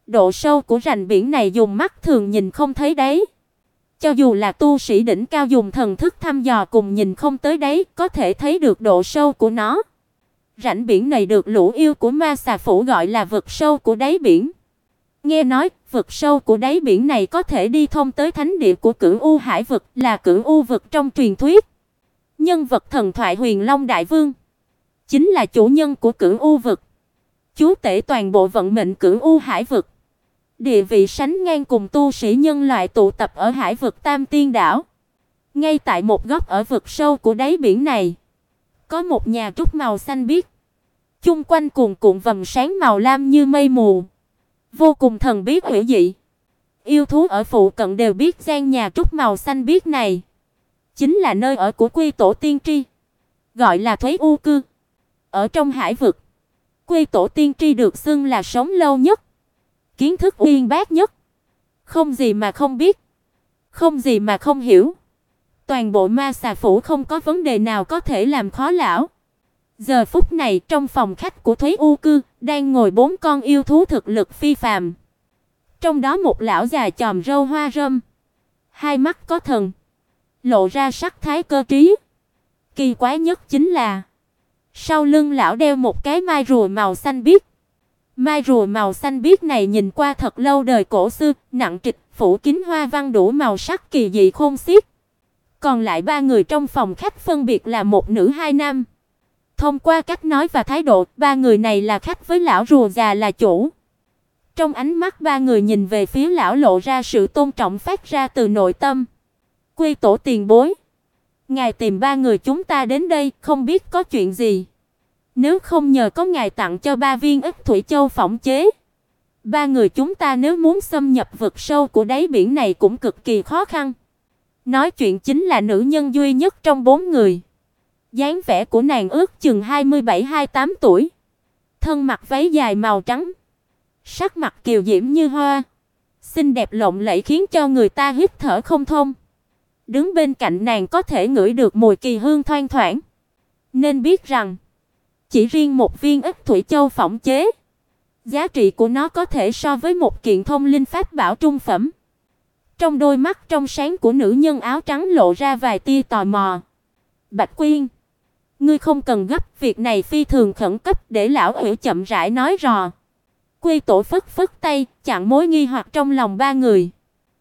Độ sâu của rành biển này dùng mắt thường nhìn không thấy đáy. Cho dù là tu sĩ đỉnh cao dùng thần thức thăm dò cùng nhìn không tới đáy, có thể thấy được độ sâu của nó. Rãnh biển này được lũ yêu của Ma Xà Phủ gọi là vực sâu của đáy biển. Nghe nói, vực sâu của đáy biển này có thể đi thông tới thánh địa của Cửu U Hải vực, là Cửu U vực trong truyền thuyết. Nhân vật thần thoại Huyền Long Đại Vương chính là chủ nhân của Cửu U vực, chúa tể toàn bộ vận mệnh Cửu U Hải vực. Địa vị sánh ngang cùng tu sĩ nhân loại tụ tập ở Hải vực Tam Tiên đảo. Ngay tại một góc ở vực sâu của đáy biển này, có một nhà trúc màu xanh biếc, chung quanh cuồn cuộn vầng sáng màu lam như mây mù, vô cùng thần bí hữu dị. Yêu thú ở phụ cận đều biết gian nhà trúc màu xanh biếc này chính là nơi ở của Quy Tổ Tiên Tri, gọi là Thuế U Cư. Ở trong hải vực, Quy Tổ Tiên Tri được xưng là sống lâu nhất, kiến thức uyên bác nhất, không gì mà không biết, không gì mà không hiểu. Toàn bộ Ma Xà Phủ không có vấn đề nào có thể làm khó lão. Giờ phút này trong phòng khách của Thúy U Cư đang ngồi 4 con yêu thú thực lực phi phàm. Trong đó một lão già chòm râu hoa râm, hai mắt có thần, lộ ra sắc thái cơ trí. Kỳ quái nhất chính là sau lưng lão đeo một cái mai rùa màu xanh biếc. Mai rùa màu xanh biếc này nhìn qua thật lâu đời cổ xưa, nặng trịch, phủ kín hoa văn đủ màu sắc kỳ dị khôn xiết. Còn lại 3 người trong phòng khách phân biệt là một nữ hai nam. Thông qua cách nói và thái độ, 3 người này là khách với lão rùa già là chủ. Trong ánh mắt 3 người nhìn về phía lão lộ ra sự tôn trọng phát ra từ nội tâm. Quy Tổ tiền bối, ngài tìm 3 người chúng ta đến đây, không biết có chuyện gì? Nếu không nhờ có ngài tặng cho 3 viên Ích Thủy Châu phỏng chế, 3 người chúng ta nếu muốn xâm nhập vực sâu của đáy biển này cũng cực kỳ khó khăn. Nói chuyện chính là nữ nhân duy nhất trong 4 người. Dáng vẻ của nàng ước chừng 27-28 tuổi, thân mặc váy dài màu trắng, sắc mặt kiều diễm như hoa, xinh đẹp lộng lẫy khiến cho người ta hít thở không thông. Đứng bên cạnh nàng có thể ngửi được mùi kỳ hương thoang thoảng, nên biết rằng chỉ riêng một viên Ích Thủy Châu phỏng chế, giá trị của nó có thể so với một kiện thông linh pháp bảo trung phẩm. Trong đôi mắt trong sáng của nữ nhân áo trắng lộ ra vài tia tò mò. Bạch Quyên, ngươi không cần gấp, việc này phi thường khẩn cấp, để lão hữu chậm rãi nói rò. Quy Tổ phất phất tay, chặn mối nghi hoặc trong lòng 3 người.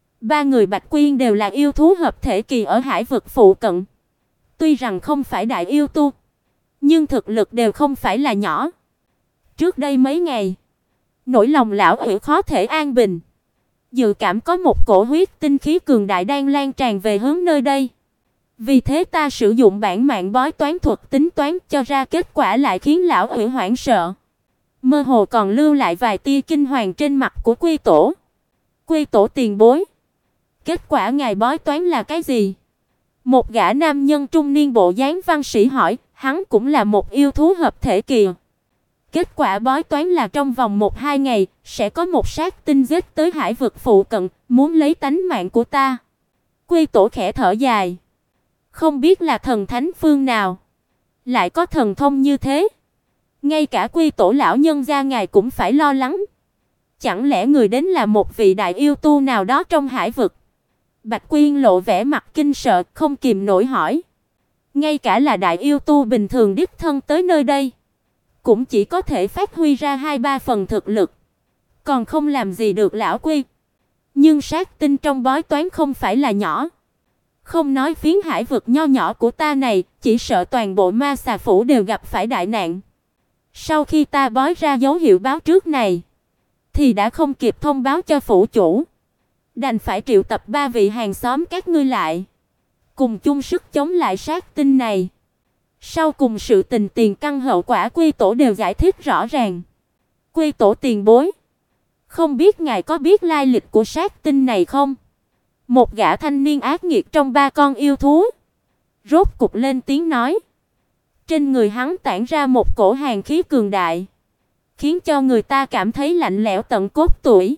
3 người Bạch Quyên đều là yêu thú hợp thể kỳ ở hải vực phụ cận. Tuy rằng không phải đại yêu tu, nhưng thực lực đều không phải là nhỏ. Trước đây mấy ngày, nỗi lòng lão hữu khó thể an bình. Dự cảm có một cổ huyết tinh khí cường đại đang lan tràn về hướng nơi đây. Vì thế ta sử dụng bản mạng bói toán thuật tính toán cho ra kết quả lại khiến lão hữu hoảng sợ. Mơ hồ còn lưu lại vài tia kinh hoàng trên mặt của Quy Tổ. Quy Tổ tiền bối, kết quả ngài bói toán là cái gì? Một gã nam nhân trung niên bộ dáng văn sĩ hỏi, hắn cũng là một yêu thú hợp thể kỳ. Kết quả bói toán là trong vòng 1-2 ngày sẽ có một sát tinh giết tới hải vực phụ cận, muốn lấy tánh mạng của ta. Quy Tổ khẽ thở dài. Không biết là thần thánh phương nào lại có thần thông như thế. Ngay cả Quy Tổ lão nhân gia ngài cũng phải lo lắng. Chẳng lẽ người đến là một vị đại yêu tu nào đó trong hải vực? Bạch Quyên lộ vẻ mặt kinh sợ, không kìm nổi hỏi. Ngay cả là đại yêu tu bình thường đích thân tới nơi đây, cũng chỉ có thể phát huy ra 2-3 phần thực lực, còn không làm gì được lão Quy. Nhưng sát tinh trong bói toán không phải là nhỏ. Không nói phiến hải vực nho nhỏ của ta này, chỉ sợ toàn bộ Ma Xà Phủ đều gặp phải đại nạn. Sau khi ta bói ra dấu hiệu báo trước này, thì đã không kịp thông báo cho phủ chủ, đành phải triệu tập 3 vị hàng xóm các ngươi lại, cùng chung sức chống lại sát tinh này. Sau cùng sự tình tiền căn hậu quả Quy Tổ đều giải thích rõ ràng. Quy Tổ tiền bối, không biết ngài có biết lai lịch của sát tinh này không? Một gã thanh niên ác nghiệt trong 3 con yêu thú rốt cục lên tiếng nói. Trên người hắn tản ra một cổ hàn khí cường đại, khiến cho người ta cảm thấy lạnh lẽo tận cốt tủy.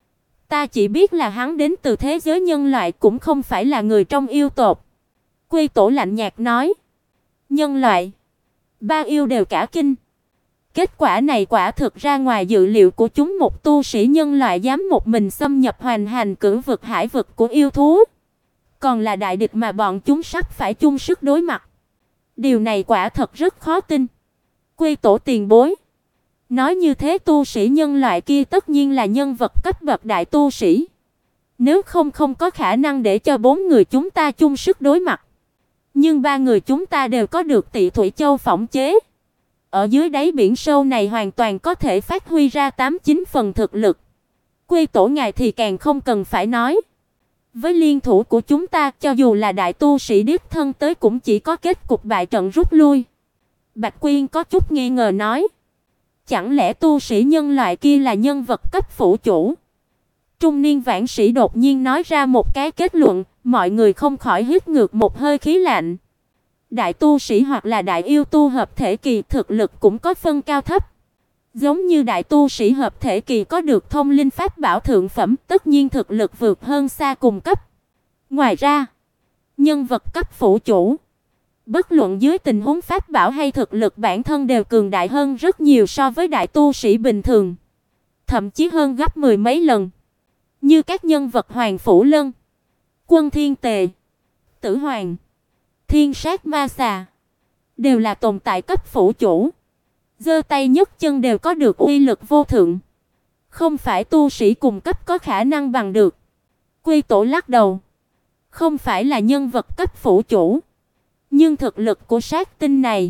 Ta chỉ biết là hắn đến từ thế giới nhân loại, cũng không phải là người trong yêu tộc. Quy Tổ lạnh nhạt nói. Nhân loại, 3 yêu đều cả kinh. Kết quả này quả thực ra ngoài dự liệu của chúng, một tu sĩ nhân loại dám một mình xâm nhập hoành hành cửu vực hải vực của yêu thú, còn là đại địch mà bọn chúng sắp phải chung sức đối mặt. Điều này quả thật rất khó tin. Quy Tổ tiền bối, nói như thế tu sĩ nhân loại kia tất nhiên là nhân vật cấp bậc đại tu sĩ. Nếu không có khả năng để cho 4 người chúng ta chung sức đối mặt. Nhưng 3 người chúng ta đều có được Tị Thủy Châu phỏng chế. Ở dưới đáy biển sâu này hoàn toàn có thể phát huy ra 8-9 phần thực lực. Quy Tổ ngài thì càng không cần phải nói. Với liên thủ của chúng ta, cho dù là đại tu sĩ đích thân tới cũng chỉ có kết cục bại trận rút lui. Bạch Quyên có chút nghi ngờ nói. Chẳng lẽ tu sĩ nhân loại kia là nhân vật cấp phủ chủ? Trung niên vãn sĩ đột nhiên nói ra một cái kết luận, mọi người không khỏi hít ngược một hơi khí lạnh. Đại tu sĩ hoặc là đại yêu tu hợp thể kỳ thực lực cũng có phân cao thấp. Giống như đại tu sĩ hợp thể kỳ có được thông linh pháp bảo thượng phẩm, tất nhiên thực lực vượt hơn xa cùng cấp. Ngoài ra, nhân vật cấp phủ chủ, bất luận dưới tình huống pháp bảo hay thực lực bản thân đều cường đại hơn rất nhiều so với đại tu sĩ bình thường, thậm chí hơn gấp 10 mấy lần. Như các nhân vật Hoàng Phủ Lân, Quân Thiên Tề, Tử Hoàng, Thiên Sát Ma Xà đều là tồn tại cấp phủ chủ, giơ tay nhấc chân đều có được uy lực vô thượng, không phải tu sĩ cùng cấp có khả năng bằng được. Quy Tổ lắc đầu, không phải là nhân vật cấp phủ chủ, nhưng thực lực của sát tinh này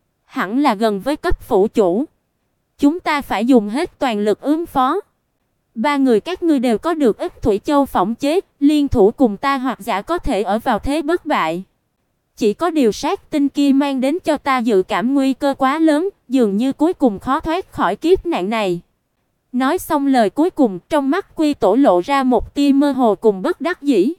hẳn là gần với cấp phủ chủ. Chúng ta phải dùng hết toàn lực ứng phó. 3 người các ngươi đều có được Ích Thủy Châu phỏng chế, liên thủ cùng ta hoặc giả có thể ở vào thế bất bại. Chỉ có điều sát tinh kia mang đến cho ta dự cảm nguy cơ quá lớn, dường như cuối cùng khó thoát khỏi kiếp nạn này. Nói xong lời cuối cùng, trong mắt Quy Tổ lộ ra một tia mơ hồ cùng bất đắc dĩ.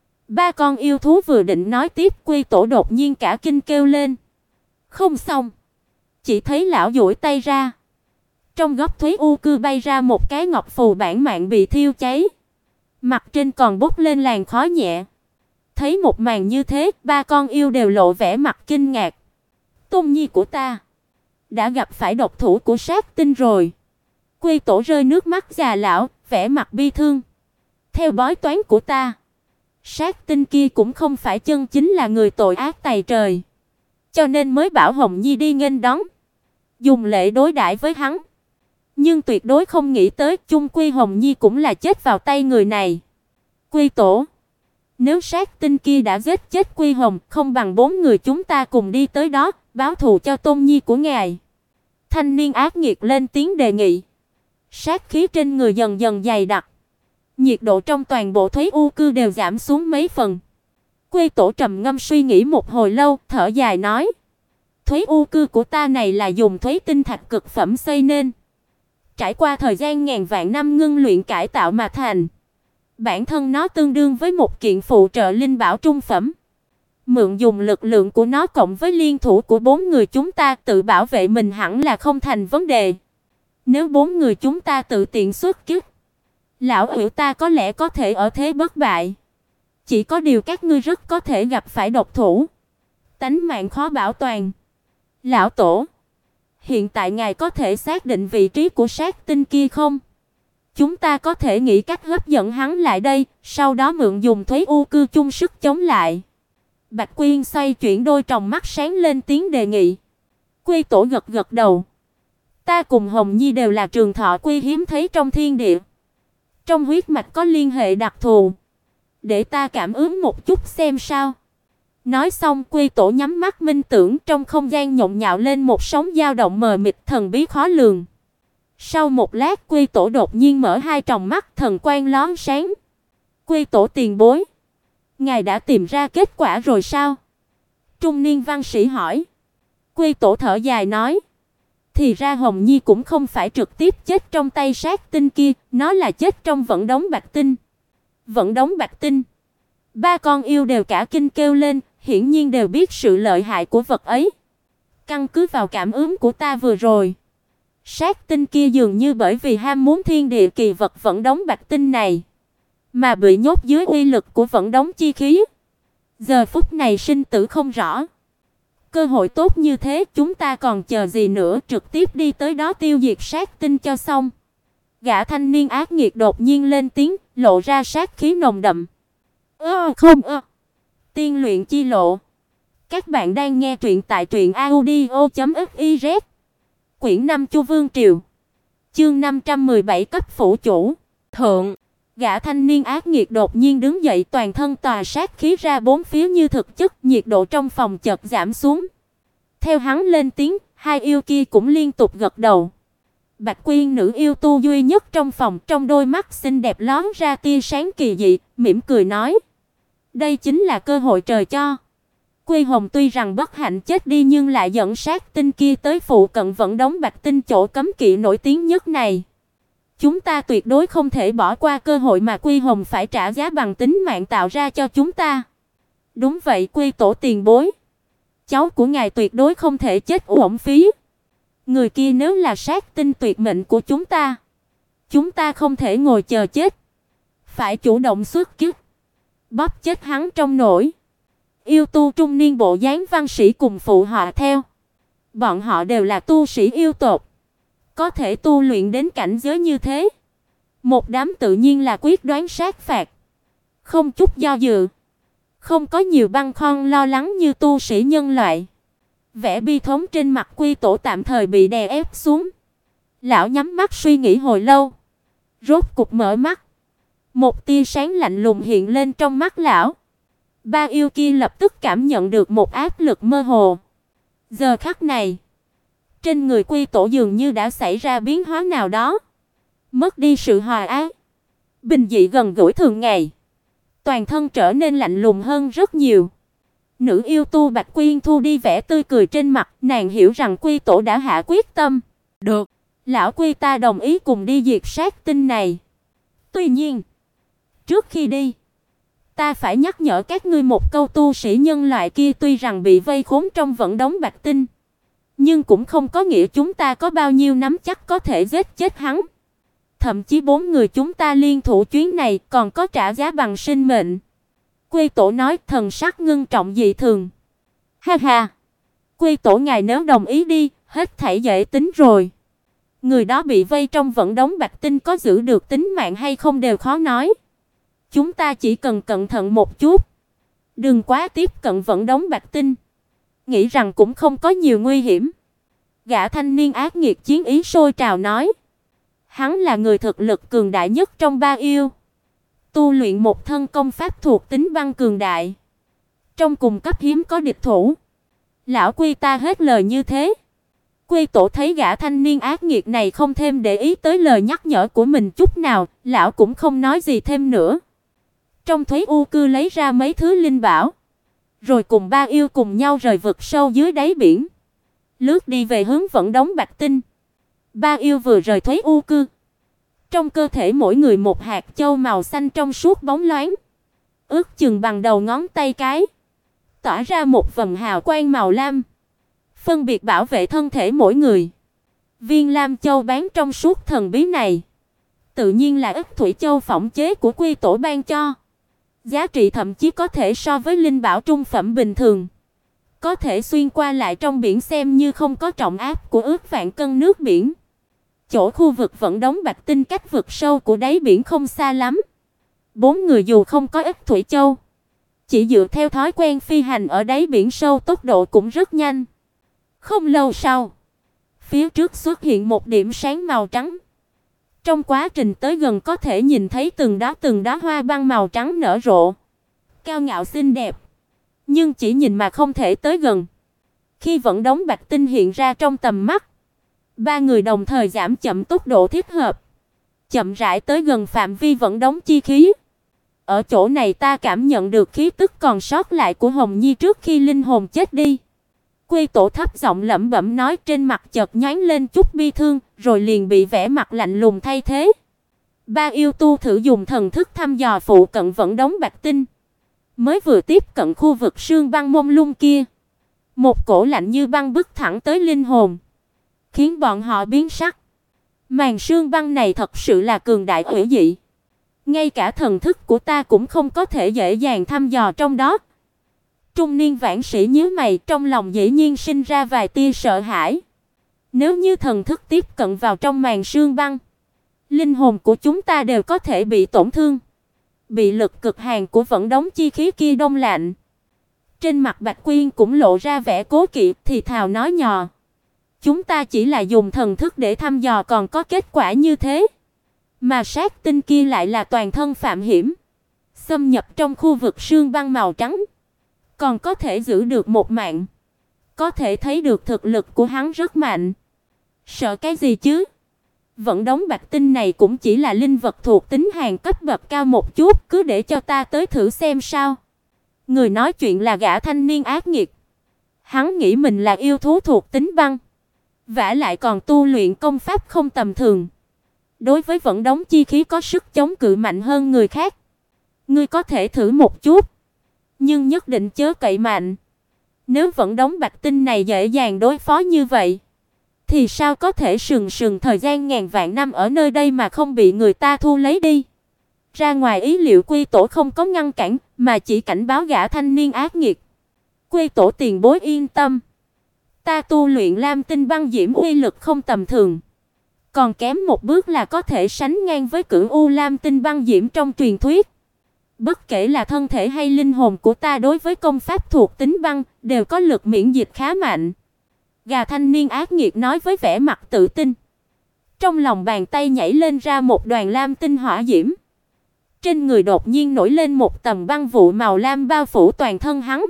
3 con yêu thú vừa định nói tiếp, Quy Tổ đột nhiên cả kinh kêu lên. Không xong. Chỉ thấy lão duỗi tay ra. Trong góc Thúy U Cư bay ra một cái ngọc phù bản mạng bị thiêu cháy. Mặt trên còn bốc lên làn khói nhẹ. Thấy một màn như thế, 3 con yêu đều lộ vẻ mặt kinh ngạc. Tôn nhi của ta đã gặp phải độc thủ của sát tinh rồi. Quy Tổ rơi nước mắt già lão, vẻ mặt bi thương. Theo bói toán của ta, sát tinh kia cũng không phải chân chính là người tội ác tày trời, cho nên mới bảo Hồng Nhi đi nghênh đón, dùng lễ đối đãi với hắn. Nhưng tuyệt đối không nghĩ tới chung quy Hồng Nhi cũng là chết vào tay người này. Quy Tổ, nếu sát tinh kia đã giết chết Quy Hồng, không bằng 4 người chúng ta cùng đi tới đó, báo thù cho tôn nhi của ngài. Thanh niên ác nghiệt lên tiếng đề nghị. Sát khí trên người dần dần dày đặc. Nhiệt độ trong toàn bộ Thúy U Cư đều giảm xuống mấy phần. Quy Tổ trầm ngâm suy nghĩ một hồi lâu, thở dài nói. Thúy U Cư của ta này là dùng thúy tinh thạch cực phẩm xây nên. Trải qua thời gian ngàn vạn năm ngưng luyện cải tạo mà thành. Bản thân nó tương đương với một kiện phụ trợ linh bảo trung phẩm. Mượn dùng lực lượng của nó cộng với liên thủ của 4 người chúng ta tự bảo vệ mình hẳn là không thành vấn đề. Nếu 4 người chúng ta tự tiện xuất kích, lão hữu ta có lẽ có thể ở thế bất bại. Chỉ có điều các ngươi rất có thể gặp phải độc thủ, tánh mạng khó bảo toàn. Lão tổ, hiện tại ngài có thể xác định vị trí của sát tinh kia không? Chúng ta có thể nghĩ cách hấp dẫn hắn lại đây, sau đó mượn dùng Thúy U Cư chung sức chống lại. Bạch Quyên xoay chuyển đôi tròng mắt sáng lên tiếng đề nghị. Quy Tổ gật gật đầu. Ta cùng Hồng Nhi đều là trường thọ quy hiếm thấy trong thiên địa. Trong huyết mạch có liên hệ đặc thù. Để ta cảm ứng một chút xem sao. Nói xong Quy Tổ nhắm mắt minh tưởng, trong không gian nhộn nhạo lên một sóng dao động mờ mịt thần bí khó lường. Sau một lát Quy Tổ đột nhiên mở hai tròng mắt, thần quang lóe sáng. Quy Tổ tiền bối, ngài đã tìm ra kết quả rồi sao? Trung niên văn sĩ hỏi. Quy Tổ thở dài nói. Thì ra Hồng Nhi cũng không phải trực tiếp chết trong tay sát tinh kia, nó là chết trong vận đống bạch tinh. Vận đống bạch tinh. 3 con yêu đều cả kinh kêu lên, hiển nhiên đều biết sự lợi hại của vật ấy. Căn cứ vào cảm ứng của ta vừa rồi, sát tinh kia dường như bởi vì ham muốn thiên địa kỳ vật vận đống bạch tinh này mà bị nhốt dưới uy lực của vận đống chi khí. Giờ phút này sinh tử không rõ. Cơ hội tốt như thế, chúng ta còn chờ gì nữa, trực tiếp đi tới đó tiêu diệt sát tinh cho xong. Gã thanh niên ác nghiệt đột nhiên lên tiếng, lộ ra sát khí nồng đậm. Không. Tiên luyện chi lộ. Các bạn đang nghe truyện tại truyệnaudio.fiz. Quyển 5 Chu Vương Triều. Chương 517 cấp phủ chủ. Thượng. Gã thanh niên ác nghiệt đột nhiên đứng dậy, toàn thân tỏa sát khí ra bốn phía như thực chất, nhiệt độ trong phòng chợt giảm xuống. Theo hắn lên tiếng, hai yêu kia cũng liên tục gật đầu. Bạch Quyên nữ yêu tu duy nhất trong phòng, trong đôi mắt xinh đẹp lóe ra tia sáng kỳ dị, mỉm cười nói: "Đây chính là cơ hội trời cho." Quy Hồng tuy rằng bất hạnh chết đi nhưng lại dẫn sát tinh kia tới phụ cận vận đống Bạch Tinh chỗ cấm kỵ nổi tiếng nhất này. Chúng ta tuyệt đối không thể bỏ qua cơ hội mà Quy Hồng phải trả giá bằng tính mạng tạo ra cho chúng ta. Đúng vậy, Quy tổ tiền bối. Cháu của ngài tuyệt đối không thể chết uổng phí. Người kia nếu là sát tinh tuyệt mệnh của chúng ta không thể ngồi chờ chết, phải chủ động xuất kích, bóp chết hắn trong nổi. Yêu tu trung niên bộ dáng văn sĩ cùng phụ họa theo. Bọn họ đều là tu sĩ yêu tộc, có thể tu luyện đến cảnh giới như thế. Một đám tự nhiên là quyết đoán sát phạt, không chút do dự, không có nhiều băn khoăn lo lắng như tu sĩ nhân loại. Vẻ bi thống trên mặt Quy tổ tạm thời bị đè ép xuống. Lão nhắm mắt suy nghĩ hồi lâu, rốt cục mở mắt. Một tia sáng lạnh lùng hiện lên trong mắt lão. Ba yêu kia lập tức cảm nhận được một áp lực mơ hồ. Giờ khắc này, trên người Quy tổ dường như đã xảy ra biến hóa nào đó, mất đi sự hòa ái, bình dị gần gũi thường ngày, toàn thân trở nên lạnh lùng hơn rất nhiều. Nữ yêu tu Bạch Quyên thu đi vẻ tươi cười trên mặt, nàng hiểu rằng Quy tổ đã hạ quyết tâm. Được, lão Quy ta đồng ý cùng đi diệt sát tinh này. Tuy nhiên, trước khi đi, ta phải nhắc nhở các ngươi một câu, tu sĩ nhân loại kia tuy rằng bị vây khốn trong vận đống Bạch Tinh, nhưng cũng không có nghĩa chúng ta có bao nhiêu nắm chắc có thể giết chết hắn. Thậm chí bốn người chúng ta liên thủ chuyến này còn có trả giá bằng sinh mệnh. Quy tổ nói, thần sắc ngưng trọng dị thường. Ha ha, Quy tổ ngài nếu đồng ý đi, hết thảy dễ tính rồi. Người đó bị vây trong vận đống Bạch Tinh có giữ được tính mạng hay không đều khó nói. Chúng ta chỉ cần cẩn thận một chút, đừng quá tiếp cận vận đống Bạch Tinh, nghĩ rằng cũng không có nhiều nguy hiểm. Gã thanh niên ác nghiệt chiến ý sôi trào nói. Hắn là người thực lực cường đại nhất trong ba yêu, tu luyện một thân công pháp thuộc tính băng cường đại, trong cùng cấp hiếm có địch thủ. Lão Quy ta hết lời như thế. Quy tổ thấy gã thanh niên ác nghiệt này không thêm để ý tới lời nhắc nhở của mình chút nào, lão cũng không nói gì thêm nữa. Trong Thúy U cư lấy ra mấy thứ linh bảo, rồi cùng ba yêu cùng nhau rời vực sâu dưới đáy biển, lướt đi về hướng vận đống Bạch Tinh. Ba yêu vừa rời Thúy U cư, trong cơ thể mỗi người một hạt châu màu xanh trong suốt bóng loáng, ước chừng bằng đầu ngón tay cái, tỏa ra một vầng hào quang màu lam, phân biệt bảo vệ thân thể mỗi người. Viên lam châu bán trong suốt thần bí này, tự nhiên là Ức Thủy Châu phỏng chế của Quy tổ ban cho. Giá trị thậm chí có thể so với linh bảo trung phẩm bình thường, có thể xuyên qua lại trong biển xem như không có trọng áp của ước vạn cân nước biển. Chỗ khu vực vận đống Bạch Tinh cách vực sâu của đáy biển không xa lắm. Bốn người dù không có Ức Thủy Châu, chỉ dựa theo thói quen phi hành ở đáy biển sâu tốc độ cũng rất nhanh. Không lâu sau, phía trước xuất hiện một điểm sáng màu trắng. Trong quá trình tới gần có thể nhìn thấy từng đóa hoa băng màu trắng nở rộ, cao ngạo xinh đẹp, nhưng chỉ nhìn mà không thể tới gần. Khi vận đống Bạch Tinh hiện ra trong tầm mắt, ba người đồng thời giảm chậm tốc độ thích hợp, chậm rãi tới gần phạm vi vận đống chi khí. Ở chỗ này ta cảm nhận được khí tức còn sót lại của Hồng Nhi trước khi linh hồn chết đi. Quy tổ thấp giọng lẩm bẩm nói, trên mặt chợt nhoáng lên chút bi thương, rồi liền bị vẻ mặt lạnh lùng thay thế. Ba yêu tu thử dùng thần thức thăm dò phụ cận vận đống Bạch Tinh, mới vừa tiếp cận khu vực sương băng mông lung kia, một cổ lạnh như băng bức thẳng tới linh hồn, khiến bọn họ biến sắc. Màn sương băng này thật sự là cường đại hủy dị, ngay cả thần thức của ta cũng không có thể dễ dàng thăm dò trong đó. Trung niên vãn sĩ nhíu mày, trong lòng dĩ nhiên sinh ra vài tia sợ hãi. Nếu như thần thức tiếp cận vào trong màn sương băng, linh hồn của chúng ta đều có thể bị tổn thương, bị lực cực hàn của vận đống chi khí kia đông lạnh. Trên mặt Bạch Quyên cũng lộ ra vẻ cố kỵ, thì thào nói nhỏ: "Chúng ta chỉ là dùng thần thức để thăm dò còn có kết quả như thế, mà sát tinh kia lại là toàn thân phạm hiểm, xâm nhập trong khu vực sương băng màu trắng, còn có thể giữ được một mạng, có thể thấy được thực lực của hắn rất mạnh. Sợ cái gì chứ? Vận đống bạch tinh này cũng chỉ là linh vật thuộc tính hàn cấp bậc cao một chút, cứ để cho ta tới thử xem sao." Người nói chuyện là gã thanh niên ác nghiệt. Hắn nghĩ mình là yêu thú thuộc tính băng, vả lại còn tu luyện công pháp không tầm thường. Đối với vận đống chi khí có sức chống cự mạnh hơn người khác. Ngươi có thể thử một chút, nhưng nhất định chớ cậy mạnh. Nếu vận đống bạch tinh này dễ dàng đối phó như vậy, thì sao có thể sừng thời gian ngàn vạn năm ở nơi đây mà không bị người ta thu lấy đi? Ra ngoài ý liệu, Quy Tổ không có ngăn cản, mà chỉ cảnh báo gã thanh niên ác nghiệt. "Quy Tổ tiền bối yên tâm, ta tu luyện Lam Tinh băng diễm uy lực không tầm thường, còn kém một bước là có thể sánh ngang với Cửu U Lam Tinh băng diễm trong truyền thuyết. Bất kể là thân thể hay linh hồn của ta đối với công pháp thuộc tính băng đều có lực miễn dịch khá mạnh." Gã thanh niên ác nghiệt nói với vẻ mặt tự tin. Trong lòng bàn tay nhảy lên ra một đoàn lam tinh hỏa diễm. Trên người đột nhiên nổi lên một tầng băng vụ màu lam bao phủ toàn thân hắn.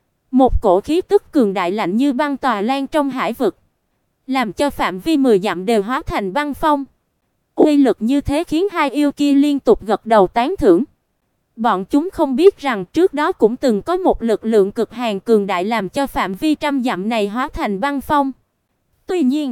Một cổ khí tức cường đại lạnh như băng tỏa lan trong hải vực, làm cho phạm vi 10 dặm đều hóa thành băng phong. Uy lực như thế khiến hai yêu kia liên tục gật đầu tán thưởng. Bọn chúng không biết rằng trước đó cũng từng có một lực lượng cực hàn cường đại làm cho phạm vi trăm dặm này hóa thành băng phong. Tuy nhiên,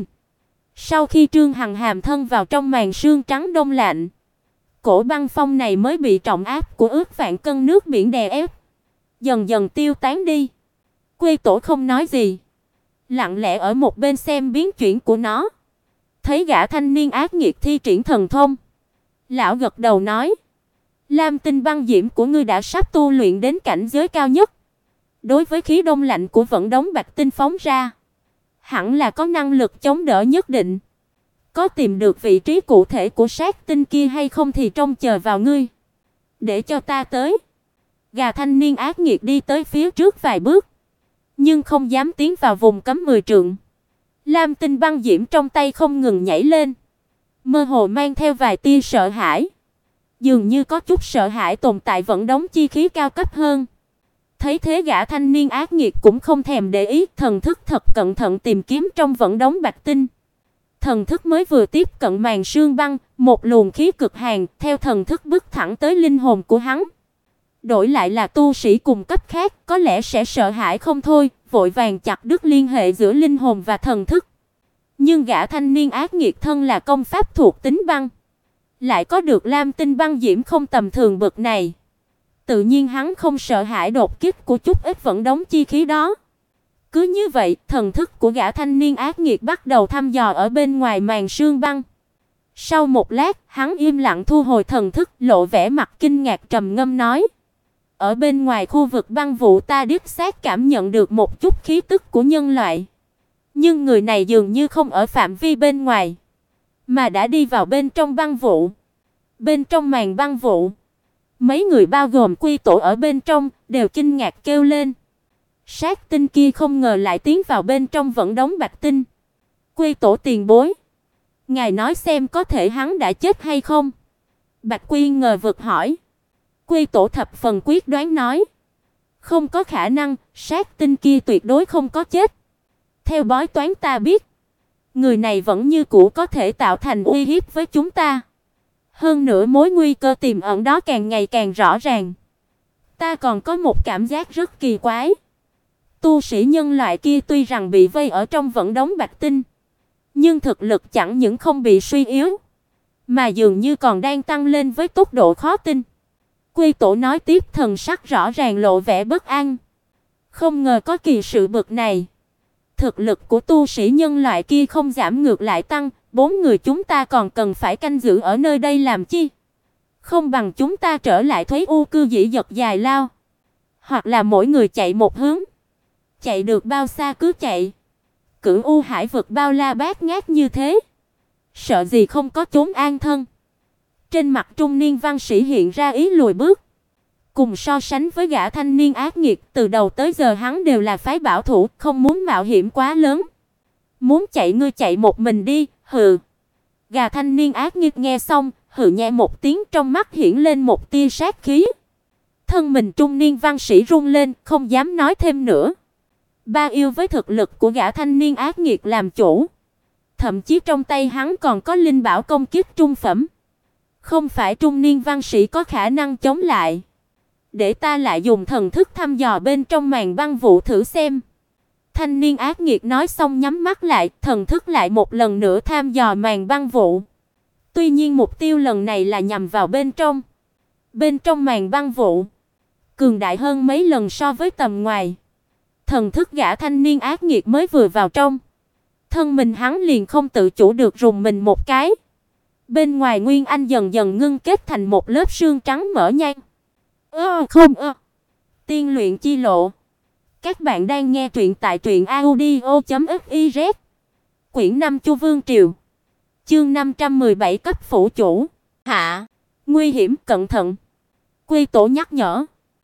sau khi Trương Hằng hàm thân vào trong màn sương trắng đông lạnh, cổ băng phong này mới bị trọng áp của ước vạn cân nước biển đè ép, dần dần tiêu tán đi. Quy Tổ không nói gì, lặng lẽ ở một bên xem biến chuyển của nó. Thấy gã thanh niên ác nghiệt thi triển thần thông, lão gật đầu nói: "Lam tinh băng diễm của ngươi đã sắp tu luyện đến cảnh giới cao nhất. Đối với khí đông lạnh của vận đống bạch tinh phóng ra, hẳn là có năng lực chống đỡ nhất định. Có tìm được vị trí cụ thể của sát tinh kia hay không thì trông chờ vào ngươi. Để cho ta tới." Gã thanh niên ác nghiệt đi tới phía trước vài bước, nhưng không dám tiến vào vùng cấm 10 trượng. Lam tinh băng diễm trong tay không ngừng nhảy lên, mơ hồ mang theo vài tia sợ hãi. Dường như có chút sợ hãi tồn tại vận đống chi khí cao cấp hơn. Thấy thế gã thanh niên ác nghiệt cũng không thèm để ý, thần thức thật cẩn thận tìm kiếm trong vận đống bạch tinh. Thần thức mới vừa tiếp cận màn sương băng, một luồng khí cực hàn theo thần thức bước thẳng tới linh hồn của hắn. Đổi lại là tu sĩ cùng cấp khác, có lẽ sẽ sợ hãi không thôi, vội vàng chặt đứt liên hệ giữa linh hồn và thần thức. Nhưng gã thanh niên ác nghiệt thân là công pháp thuộc tính băng, lại có được lam tinh băng diễm không tầm thường bậc này. Tự nhiên hắn không sợ hãi đột kích của chút ít vận đống chi khí đó. Cứ như vậy, thần thức của gã thanh niên ác nghiệt bắt đầu thăm dò ở bên ngoài màn sương băng. Sau một lát, hắn im lặng thu hồi thần thức, lộ vẻ mặt kinh ngạc trầm ngâm nói: "Ở bên ngoài khu vực băng vụ ta đích xác cảm nhận được một chút khí tức của nhân loại. Nhưng người này dường như không ở phạm vi bên ngoài, mà đã đi vào bên trong băng vụ." Bên trong màn băng vụ, mấy người bao gồm Quy Tổ ở bên trong đều kinh ngạc kêu lên. Sát tinh kia không ngờ lại tiến vào bên trong vận đống bạch tinh. "Quy Tổ tiền bối, ngài nói xem có thể hắn đã chết hay không?" Bạch Quyên ngờ vực hỏi. Quy Tổ thập phần quyết đoán nói: "Không có khả năng, sát tinh kia tuyệt đối không có chết. Theo bói toán ta biết, người này vẫn như cũ có thể tạo thành uy hiếp với chúng ta. Hơn nữa mối nguy cơ tiềm ẩn đó càng ngày càng rõ ràng. Ta còn có một cảm giác rất kỳ quái. Tu sĩ nhân loại kia tuy rằng bị vây ở trong vận đống bạch tinh, nhưng thực lực chẳng những không bị suy yếu, mà dường như còn đang tăng lên với tốc độ khó tin." Quy Tổ nói tiếp, thần sắc rõ ràng lộ vẻ bất an. Không ngờ có kỳ sự bực này. Thực lực của tu sĩ nhân loại kia không giảm ngược lại tăng, 4 người chúng ta còn cần phải canh giữ ở nơi đây làm chi? Không bằng chúng ta trở lại Thúy U cư dĩ dật dài lao. hoặc là mỗi người chạy một hướng, chạy được bao xa cứ chạy. Cửu U hải vực bao la bát ngát như thế, sợ gì không có chốn an thân. Trên mặt trung niên văn sĩ hiện ra ý lùi bước. Cùng so sánh với gã thanh niên ác nghiệt, từ đầu tới giờ hắn đều là phái bảo thủ, không muốn mạo hiểm quá lớn. Muốn chạy ngươi chạy một mình đi, hừ. Gã thanh niên ác nghiệt nghe xong, hừ nhẹ một tiếng, trong mắt hiển lên một tia sát khí. Thân mình trung niên văn sĩ run lên, không dám nói thêm nữa. Ba yêu với thực lực của gã thanh niên ác nghiệt làm chủ, thậm chí trong tay hắn còn có linh bảo công kích trung phẩm. Không phải trung niên văn sĩ có khả năng chống lại. Để ta lại dùng thần thức thăm dò bên trong màn băng vụ thử xem. Thanh niên ác nghiệt nói xong nhắm mắt lại, thần thức lại một lần nữa thăm dò màn băng vụ. Tuy nhiên mục tiêu lần này là nhằm vào bên trong. Bên trong màn băng vụ cường đại hơn mấy lần so với tầm ngoài. Thần thức gã thanh niên ác nghiệt mới vừa vào trong, thân mình hắn liền không tự chủ được rùng mình một cái. Bên ngoài Nguyên Anh dần dần ngưng kết thành một lớp sương trắng mỡ nhang. Tiên luyện chi lộ. Các bạn đang nghe truyện tại truyệnaudio.fiz. Quyển 5 Chu Vương Triều. Chương 517 cấp phủ chủ. Hạ, nguy hiểm, cẩn thận. Quy Tổ nhắc nhở.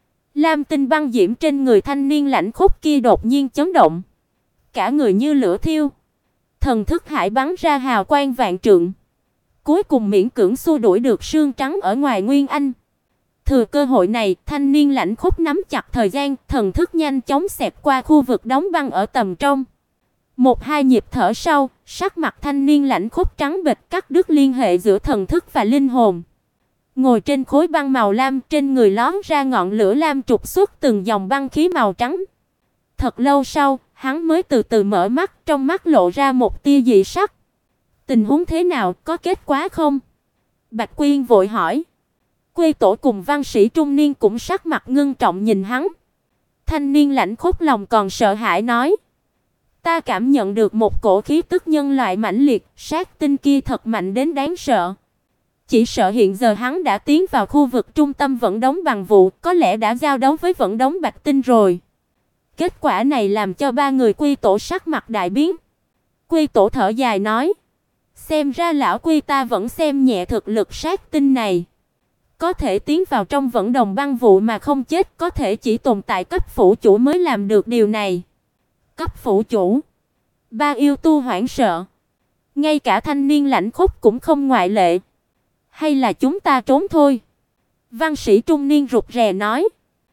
Lam tinh băng diễm trên người thanh niên lãnh khốc kia đột nhiên chấn động. Cả người như lửa thiêu. Thần thức hải bắn ra hào quang vạn trượng. Cuối cùng miễn cưỡng xua đuổi được sương trắng ở ngoài Nguyên Anh. Thừa cơ hội này, thanh niên lãnh khốc nắm chặt thời gian, thần thức nhanh chóng xẹt qua khu vực đóng băng ở tầm trong. Một hai nhịp thở sau, sắc mặt thanh niên lãnh khốc trắng bệch, cắt đứt liên hệ giữa thần thức và linh hồn. Ngồi trên khối băng màu lam, trên người lóe ra ngọn lửa lam trục xuất từng dòng băng khí màu trắng. Thật lâu sau, hắn mới từ từ mở mắt, trong mắt lộ ra một tia dị sắc. Tình huống thế nào, có kết quả không? Bạch Quyên vội hỏi. Quê Tổ cùng văn sĩ trung niên cũng sắc mặt ngưng trọng nhìn hắn. Thanh niên lãnh khốc lòng còn sợ hãi nói: "Ta cảm nhận được một cổ khí tức nhân loại mãnh liệt, sát tinh kia thật mạnh đến đáng sợ. Chỉ sợ hiện giờ hắn đã tiến vào khu vực trung tâm vận đống bằng vụ, có lẽ đã giao đấu với vận đống bạch tinh rồi." Kết quả này làm cho ba người Quy Tổ sắc mặt đại biến. Quy Tổ thở dài nói: "Xem ra lão Quy ta vẫn xem nhẹ thực lực sát tinh này. Có thể tiến vào trong vận đồng băng vụ mà không chết, có thể chỉ tồn tại cấp phủ chủ mới làm được điều này." Cấp phủ chủ? Ba yêu tu hoảng sợ. Ngay cả thanh niên lãnh khốc cũng không ngoại lệ. Hay là chúng ta trốn thôi? Văn sĩ trung niên rụt rè nói.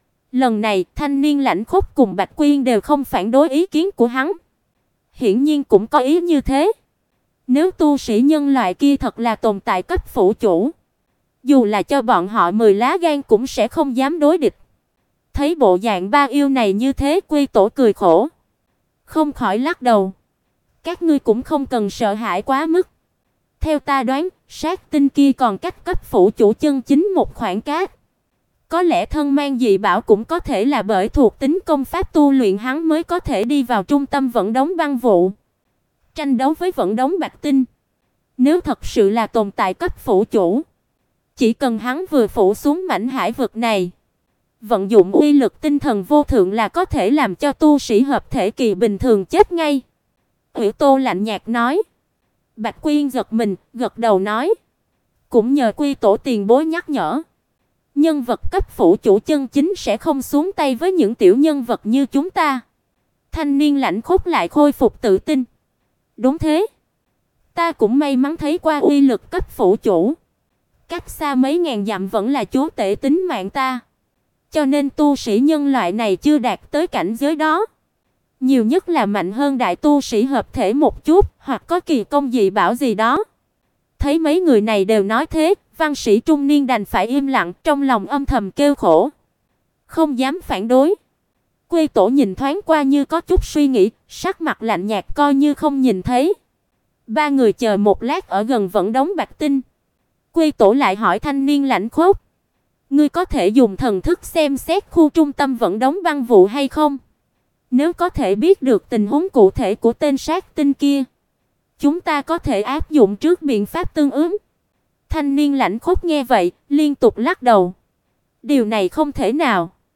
Lần này, thanh niên lãnh khốc cùng Bạch Quyên đều không phản đối ý kiến của hắn. Hiển nhiên cũng có ý như thế. Nếu tu sĩ nhân loại kia thật là tồn tại cấp phủ chủ, dù là cho bọn họ 10 lá gan cũng sẽ không dám đối địch. Thấy bộ dạng ba yêu này như thế, Quy Tổ cười khổ, không khỏi lắc đầu. Các ngươi cũng không cần sợ hãi quá mức. Theo ta đoán, sát tinh kia còn cách cấp phủ chủ chân chính một khoảng cách. Có lẽ thân mang dị bảo cũng có thể là bởi thuộc tính công pháp tu luyện hắn mới có thể đi vào trung tâm vận đống băng vụ, tranh đấu với vận đống bạch tinh. Nếu thật sự là tồn tại cấp phủ chủ, chỉ cần hắn vừa phủ xuống mảnh hải vực này, vận dụng uy lực tinh thần vô thượng là có thể làm cho tu sĩ hợp thể kỳ bình thường chết ngay. Hủy Tô lạnh nhạt nói. Bạch Quyên giật mình, gật đầu nói: "Cũng nhờ Quy Tổ tiền bối nhắc nhở. Nhân vật cấp phủ chủ chân chính sẽ không xuống tay với những tiểu nhân vật như chúng ta." Thanh niên lãnh khốc lại khôi phục tự tin. Đúng thế. Ta cũng may mắn thấy qua uy lực cấp phủ chủ. Cách xa mấy ngàn dặm vẫn là chúa tể tính mạng ta. Cho nên tu sĩ nhân loại này chưa đạt tới cảnh giới đó. Nhiều nhất là mạnh hơn đại tu sĩ hợp thể một chút, hoặc có kỳ công dị bảo gì đó. Thấy mấy người này đều nói thế, văn sĩ trung niên đành phải im lặng, trong lòng âm thầm kêu khổ, không dám phản đối. Quê Tổ nhìn thoáng qua như có chút suy nghĩ, sắc mặt lạnh nhạt coi như không nhìn thấy. Ba người chờ một lát ở gần vận đống bạch tinh. Quê Tổ lại hỏi thanh niên lãnh khốc: "Ngươi có thể dùng thần thức xem xét khu trung tâm vận đống băng vụ hay không? Nếu có thể biết được tình huống cụ thể của tên sát tinh kia, chúng ta có thể áp dụng trước biện pháp tương ứng." Thanh niên lãnh khốc nghe vậy, liên tục lắc đầu. Điều này không thể nào.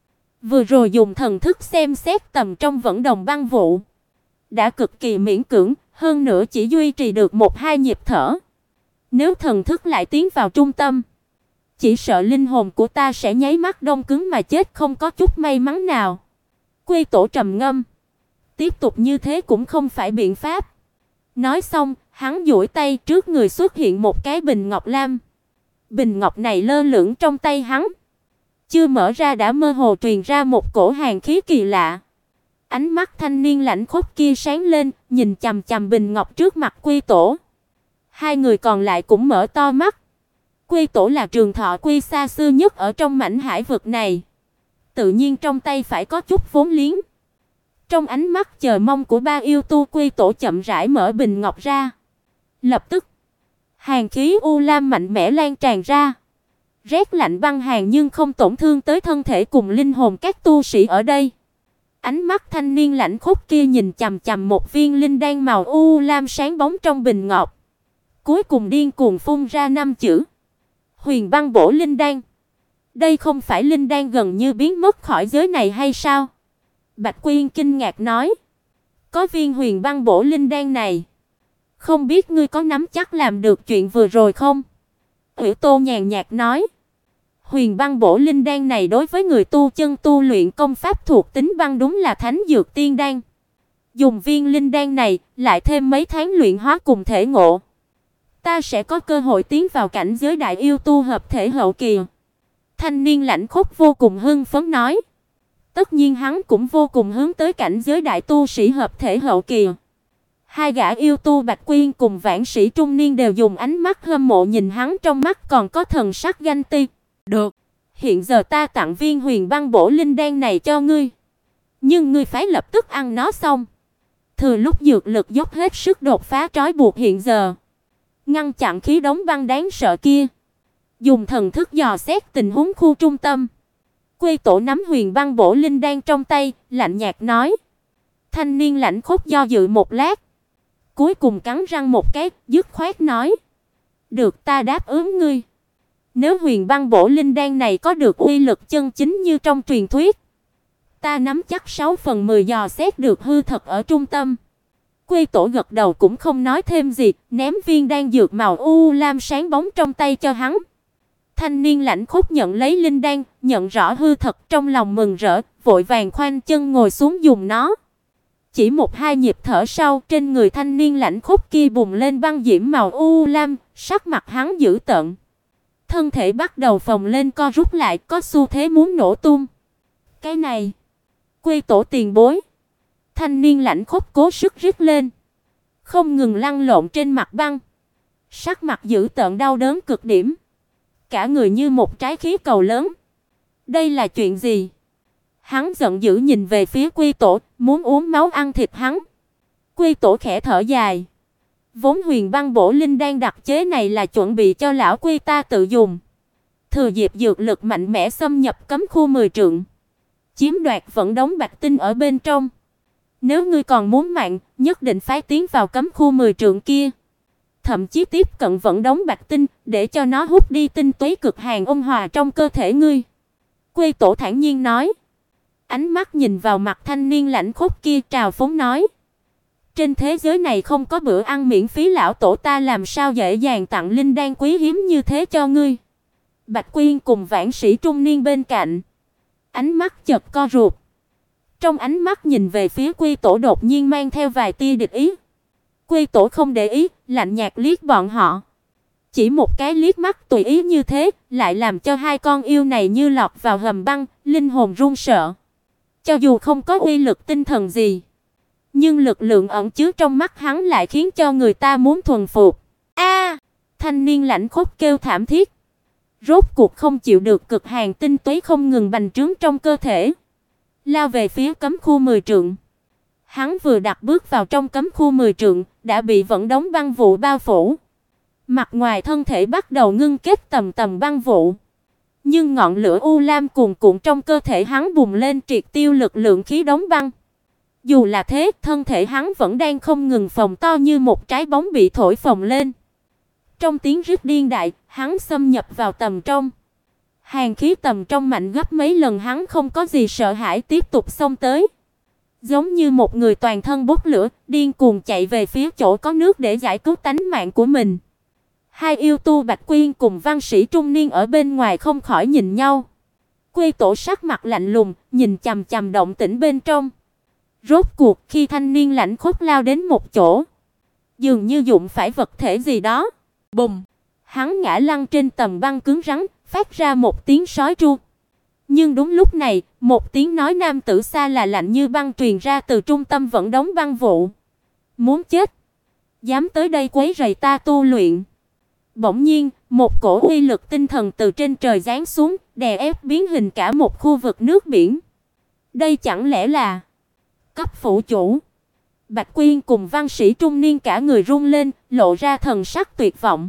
Vừa rồi dùng thần thức xem xét tầm trong vẫn đồng băng vụ, đã cực kỳ miễn cưỡng, hơn nữa chỉ duy trì được 1-2 nhịp thở. Nếu thần thức lại tiến vào trung tâm, chỉ sợ linh hồn của ta sẽ nháy mắt đông cứng mà chết không có chút may mắn nào. Quy Tổ trầm ngâm, tiếp tục như thế cũng không phải biện pháp. Nói xong, hắn duỗi tay, trước người xuất hiện một cái bình ngọc lam. Bình ngọc này lơ lửng trong tay hắn, chưa mở ra đã mơ hồ truyền ra một cổ hàn khí kỳ lạ. Ánh mắt thanh niên lãnh khốc kia sáng lên, nhìn chằm chằm bình ngọc trước mặt Quy Tổ. Hai người còn lại cũng mở to mắt. Quy Tổ là trường thọ quy xa xưa nhất ở trong mảnh hải vực này, tự nhiên trong tay phải có chút vốn liếng. Trong ánh mắt chờ mong của ba yêu tu, Quy Tổ chậm rãi mở bình ngọc ra. Lập tức, hàn khí u lam mạnh mẽ lan tràn ra. Rét lạnh băng hàn nhưng không tổn thương tới thân thể cùng linh hồn các tu sĩ ở đây. Ánh mắt thanh niên lãnh khốc kia nhìn chằm chằm một viên linh đan màu u lam sáng bóng trong bình ngọc. Cuối cùng điên cuồng phun ra 5 chữ: Huyền băng bổ linh đan. Đây không phải linh đan gần như biến mất khỏi giới này hay sao? Bạch Quyên kinh ngạc nói. Có viên huyền băng bổ linh đan này, không biết ngươi có nắm chắc làm được chuyện vừa rồi không? Ủy Tô nhàn nhạt nói. Huyền băng bổ linh đan này đối với người tu chân tu luyện công pháp thuộc tính băng đúng là thánh dược tiên đan. Dùng viên linh đan này, lại thêm mấy tháng luyện hóa cùng thể ngộ, ta sẽ có cơ hội tiến vào cảnh giới đại yêu tu hợp thể hậu kỳ. Thanh niên lãnh khốc vô cùng hưng phấn nói. Tất nhiên hắn cũng vô cùng hướng tới cảnh giới đại tu sĩ hợp thể hậu kỳ. Hai gã yêu tu Bạch Quyên cùng vãn sĩ trung niên đều dùng ánh mắt hâm mộ nhìn hắn, trong mắt còn có thần sắc ganh tị. Được, hiện giờ ta tặng viên huyền băng bổ linh đan này cho ngươi, nhưng ngươi phải lập tức ăn nó xong. Thừa lúc dược lực dốc hết sức đột phá trói buộc hiện giờ, ngăn chặn khí đóng băng đáng sợ kia. Dùng thần thức dò xét tình huống khu trung tâm. Quy Tổ nắm huyền băng bổ linh đan trong tay, lạnh nhạt nói. Thanh niên lãnh khốc do dự một lát, cuối cùng cắn răng một cái, dứt khoát nói: "Được, ta đáp ứng ngươi. Nếu huyền băng bổ linh đan này có được uy lực chân chính như trong truyền thuyết, ta nắm chắc 6/10 dò xét được hư thật ở trung tâm." Quy Tổ gật đầu cũng không nói thêm gì, ném viên đan dược màu u lam sáng bóng trong tay cho hắn. Thanh niên lãnh khốc nhận lấy linh đan, nhận rõ hư thật, trong lòng mừng rỡ, vội vàng khoanh chân ngồi xuống dùng nó. Chỉ 1-2 nhịp thở sau, trên người thanh niên lãnh khốc kia bùng lên băng diễm màu u lam, sắc mặt hắn dữ tợn. Thân thể bắt đầu phồng lên co rút lại, có xu thế muốn nổ tung. Cái này, Quy Tổ tiền bối. Thanh niên lãnh khốc cố sức rít lên, không ngừng lăn lộn trên mặt băng, sắc mặt dữ tợn đau đớn cực điểm, cả người như một trái khí cầu lớn. Đây là chuyện gì? Hắn giận dữ nhìn về phía Quy Tổ, muốn uống máu ăn thịt hắn. Quy Tổ khẽ thở dài. Vốn huyền băng bổ linh đan đặc chế này là chuẩn bị cho lão Quy ta tự dùng. Thừa dịp dược lực mạnh mẽ xâm nhập cấm khu 10 trượng, chiếm đoạt vận đống bạch tinh ở bên trong. Nếu ngươi còn muốn mạng, nhất định phải tiến vào cấm khu 10 trượng kia. Thậm chí tiếp cận vận đống bạch tinh, để cho nó hút đi tinh túy cực hàn ôn hòa trong cơ thể ngươi. Quy Tổ thản nhiên nói. Ánh mắt nhìn vào mặt thanh niên lãnh khốc kia, trào phúng nói. Trên thế giới này không có bữa ăn miễn phí, lão tổ ta làm sao dễ dàng tặng linh đan quý hiếm như thế cho ngươi. Bạch Quyên cùng vãn sĩ trung niên bên cạnh, ánh mắt chợt co rụt. Trong ánh mắt nhìn về phía Quy Tổ đột nhiên mang theo vài tia địch ý. Quy Tổ không để ý, lạnh nhạt liếc bọn họ. Chỉ một cái liếc mắt tùy ý như thế, lại làm cho hai con yêu này như lọt vào hầm băng, linh hồn run sợ. Cho dù không có uy lực tinh thần gì, nhưng lực lượng ẩn chứa trong mắt hắn lại khiến cho người ta muốn thuần phục. A! Thanh niên lãnh khốc kêu thảm thiết. Rốt cuộc không chịu được cực hàn tinh túy không ngừng bành trướng trong cơ thể, lao về phía cấm khu 10 trượng. Hắn vừa đặt bước vào trong cấm khu 10 trượng, đã bị vận đống băng vụ bao phủ. Mặt ngoài thân thể bắt đầu ngưng kết tầng tầng băng vụ, nhưng ngọn lửa u lam cuồn cuộn trong cơ thể hắn bùng lên, triệt tiêu lực lượng khí đóng băng. Dù là thế, thân thể hắn vẫn đang không ngừng phồng to như một trái bóng bị thổi phồng lên. Trong tiếng rít điên đại, hắn xâm nhập vào tầm trong. Hàn khí tầm trong mạnh gấp mấy lần, hắn không có gì sợ hãi tiếp tục xông tới. Giống như một người toàn thân bốc lửa, điên cuồng chạy về phía chỗ có nước để giải cứu tánh mạng của mình. Hai yêu tu Bạch Quyên cùng văn sĩ trung niên ở bên ngoài không khỏi nhìn nhau. Quê Tổ sắc mặt lạnh lùng, nhìn chằm chằm động tĩnh bên trong. Rốt cuộc khi thanh niên lãnh khốc lao đến một chỗ, dường như dụng phải vật thể gì đó. Bùm! Hắn ngã lăn trên tầng băng cứng rắn, phát ra một tiếng sói tru. Nhưng đúng lúc này, một tiếng nói nam tử xa là lạnh như băng truyền ra từ trung tâm vận đống băng vụ. Muốn chết, dám tới đây quấy rầy ta tu luyện. Bỗng nhiên, một cổ uy lực tinh thần từ trên trời giáng xuống, đè ép biến hình cả một khu vực nước biển. Đây chẳng lẽ là cấp phủ chủ? Bạch Quyên cùng văn sĩ trung niên cả người run lên, lộ ra thần sắc tuyệt vọng.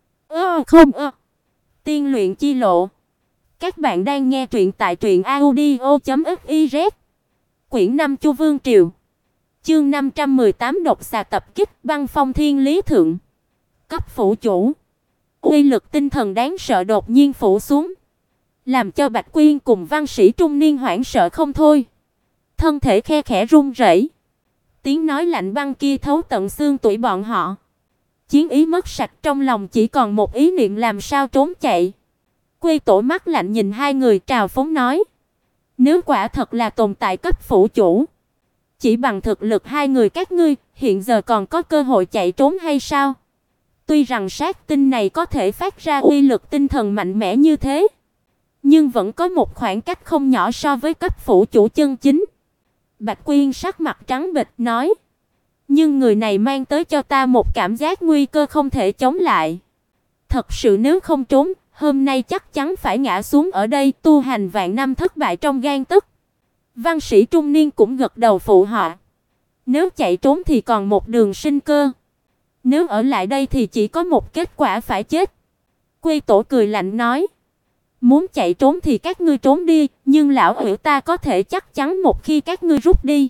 Tiên luyện chi lộ. Các bạn đang nghe truyện tại truyệnaudio.fiz. Quyển 5 Chu Vương Triều. Chương 518 độc xà tập kích băng phong thiên lý thượng. Cấp phủ chủ. Uy lực tinh thần đáng sợ đột nhiên phủ xuống, làm cho Bạch Quyên cùng văn sĩ trung niên hoảng sợ không thôi. Thân thể khe khẽ run rẩy. Tiếng nói lạnh băng kia thấu tận xương tủy bọn họ. Chiến ý mất sạch, trong lòng chỉ còn một ý niệm làm sao trốn chạy. Quê Tổ mắt lạnh nhìn hai người trào phúng nói: "Nếu quả thật là tồn tại cấp phủ chủ, chỉ bằng thực lực hai người các ngươi, hiện giờ còn có cơ hội chạy trốn hay sao? Tuy rằng sát tinh này có thể phát ra uy lực tinh thần mạnh mẽ như thế, nhưng vẫn có một khoảng cách không nhỏ so với cấp phủ chủ chân chính." Bạch Quyên sắc mặt trắng bệch nói: "Nhưng người này mang tới cho ta một cảm giác nguy cơ không thể chống lại. Thật sự nếu không trốn, hôm nay chắc chắn phải ngã xuống ở đây, tu hành vạn năm thất bại trong gang tấc." Văn sĩ trung niên cũng gật đầu phụ họa: "Nếu chạy trốn thì còn một đường sinh cơ, nếu ở lại đây thì chỉ có một kết quả phải chết." Quê Tổ cười lạnh nói: "Muốn chạy trốn thì các ngươi trốn đi, nhưng lão hữu ta có thể chắc chắn một khi các ngươi rút đi,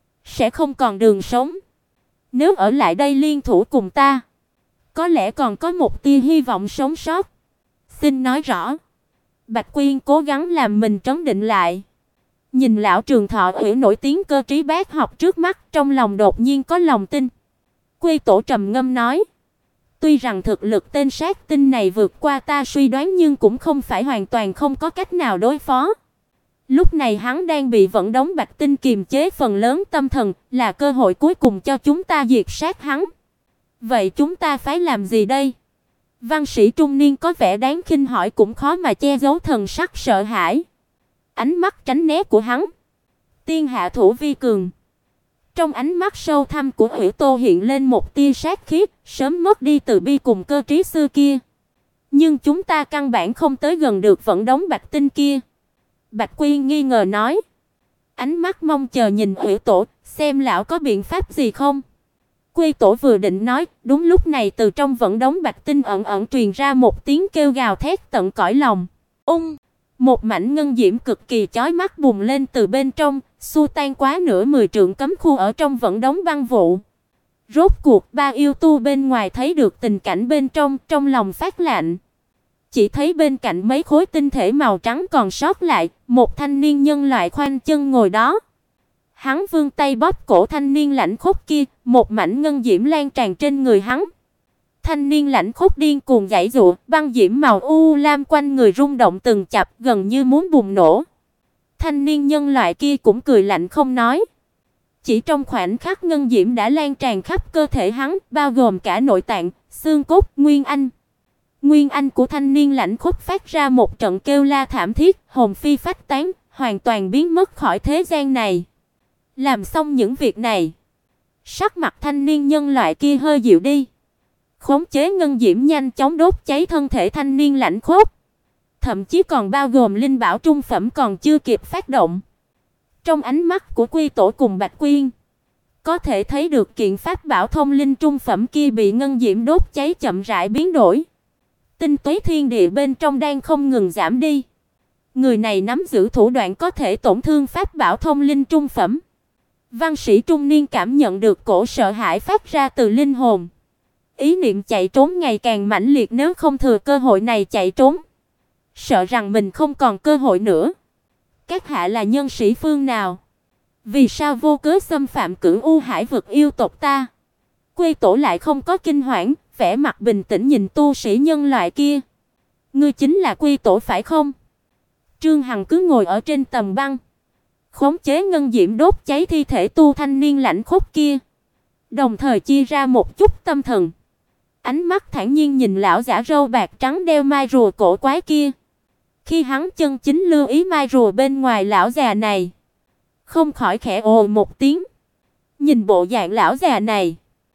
sẽ không còn đường sống. Nếu ở lại đây liên thủ cùng ta, có lẽ còn có một tia hy vọng sống sót. Xin nói rõ." Bạch Quyên cố gắng làm mình trấn định lại. Nhìn lão Trường Thọ hữu nổi tiếng cơ trí bác học trước mắt, trong lòng đột nhiên có lòng tin. Quê Tổ trầm ngâm nói: "Tuy rằng thực lực tên sát tinh này vượt qua ta suy đoán, nhưng cũng không phải hoàn toàn không có cách nào đối phó. Lúc này hắn đang bị vận đống bạch tinh kiềm chế phần lớn tâm thần, là cơ hội cuối cùng cho chúng ta diệt sát hắn. Vậy chúng ta phải làm gì đây?" Văn sĩ trung niên có vẻ đáng khinh hỏi, cũng khó mà che giấu thần sắc sợ hãi. Ánh mắt tránh né của hắn, tiên hạ thủ vi cường. Trong ánh mắt sâu thẳm của Hủy Tô hiện lên một tia sát khí, sớm mất đi từ bi cùng cơ trí xưa kia. "Nhưng chúng ta căn bản không tới gần được vận đống bạch tinh kia." Bạch Quyên nghi ngờ nói. Ánh mắt mong chờ nhìn Hủy Tổ, xem lão có biện pháp gì không. Quê Tổ vừa định nói, đúng lúc này từ trong vận đống bạch tinh ẩn ẩn truyền ra một tiếng kêu gào thét tận cõi lòng. Một mảnh ngân diễm cực kỳ chói mắt bùng lên từ bên trong, xua tan quá nửa 10 trượng cấm khu ở trong vận đống băng vụ. Rốt cuộc ba yêu tu bên ngoài thấy được tình cảnh bên trong, trong lòng phát lạnh. Chỉ thấy bên cạnh mấy khối tinh thể màu trắng còn sót lại, một thanh niên nhân loại khoanh chân ngồi đó. Hắn vươn tay bóp cổ thanh niên lãnh khốc kia, một mảnh ngân diễm lan tràn trên người hắn. Thanh niên lãnh khốc điên cuồng giãy giụa, băng diễm màu u lam quanh người rung động từng chập, gần như muốn bùng nổ. Thanh niên nhân loại kia cũng cười lạnh không nói. Chỉ trong khoảnh khắc ngân diễm đã lan tràn khắp cơ thể hắn, bao gồm cả nội tạng, xương cốt, nguyên anh. Nguyên anh của thanh niên lãnh khốc phát ra một trận kêu la thảm thiết, hồn phi phách tán, hoàn toàn biến mất khỏi thế gian này. Làm xong những việc này, sắc mặt thanh niên nhân loại kia hơi dịu đi. Khống chế ngân diễm nhanh chóng đốt cháy thân thể thanh niên lãnh khốc, thậm chí còn bao gồm linh bảo trung phẩm còn chưa kịp phát động. Trong ánh mắt của Quy Tổ cùng Bạch Quyên, có thể thấy được kiện pháp bảo thông linh trung phẩm kia bị ngân diễm đốt cháy chậm rãi biến đổi. Tinh túy thiên địa bên trong đang không ngừng giảm đi. Người này nắm giữ thủ đoạn có thể tổn thương pháp bảo thông linh trung phẩm. Văn sĩ trung niên cảm nhận được cổ sợ hãi phát ra từ linh hồn. Ý niệm chạy trốn ngày càng mãnh liệt, nếu không thừa cơ hội này chạy trốn, sợ rằng mình không còn cơ hội nữa. Các hạ là nhân sĩ phương nào? Vì sao vô cớ xâm phạm Cửu U Hải vực yêu tộc ta? Quy Tổ lại không có kinh hoảng, vẻ mặt bình tĩnh nhìn tu sĩ nhân loại kia. Ngươi chính là Quy Tổ phải không? Trương Hằng cứ ngồi ở trên tầm băng, khống chế ngân diễm đốt cháy thi thể tu thanh niên lãnh khốc kia, đồng thời chia ra một chút tâm thần. Ánh mắt thản nhiên nhìn lão giả râu bạc trắng đeo mai rùa cổ quái kia. Khi hắn chân chính lưu ý mai rùa bên ngoài lão già này, không khỏi khẽ ồ một tiếng. Nhìn bộ dạng lão già này,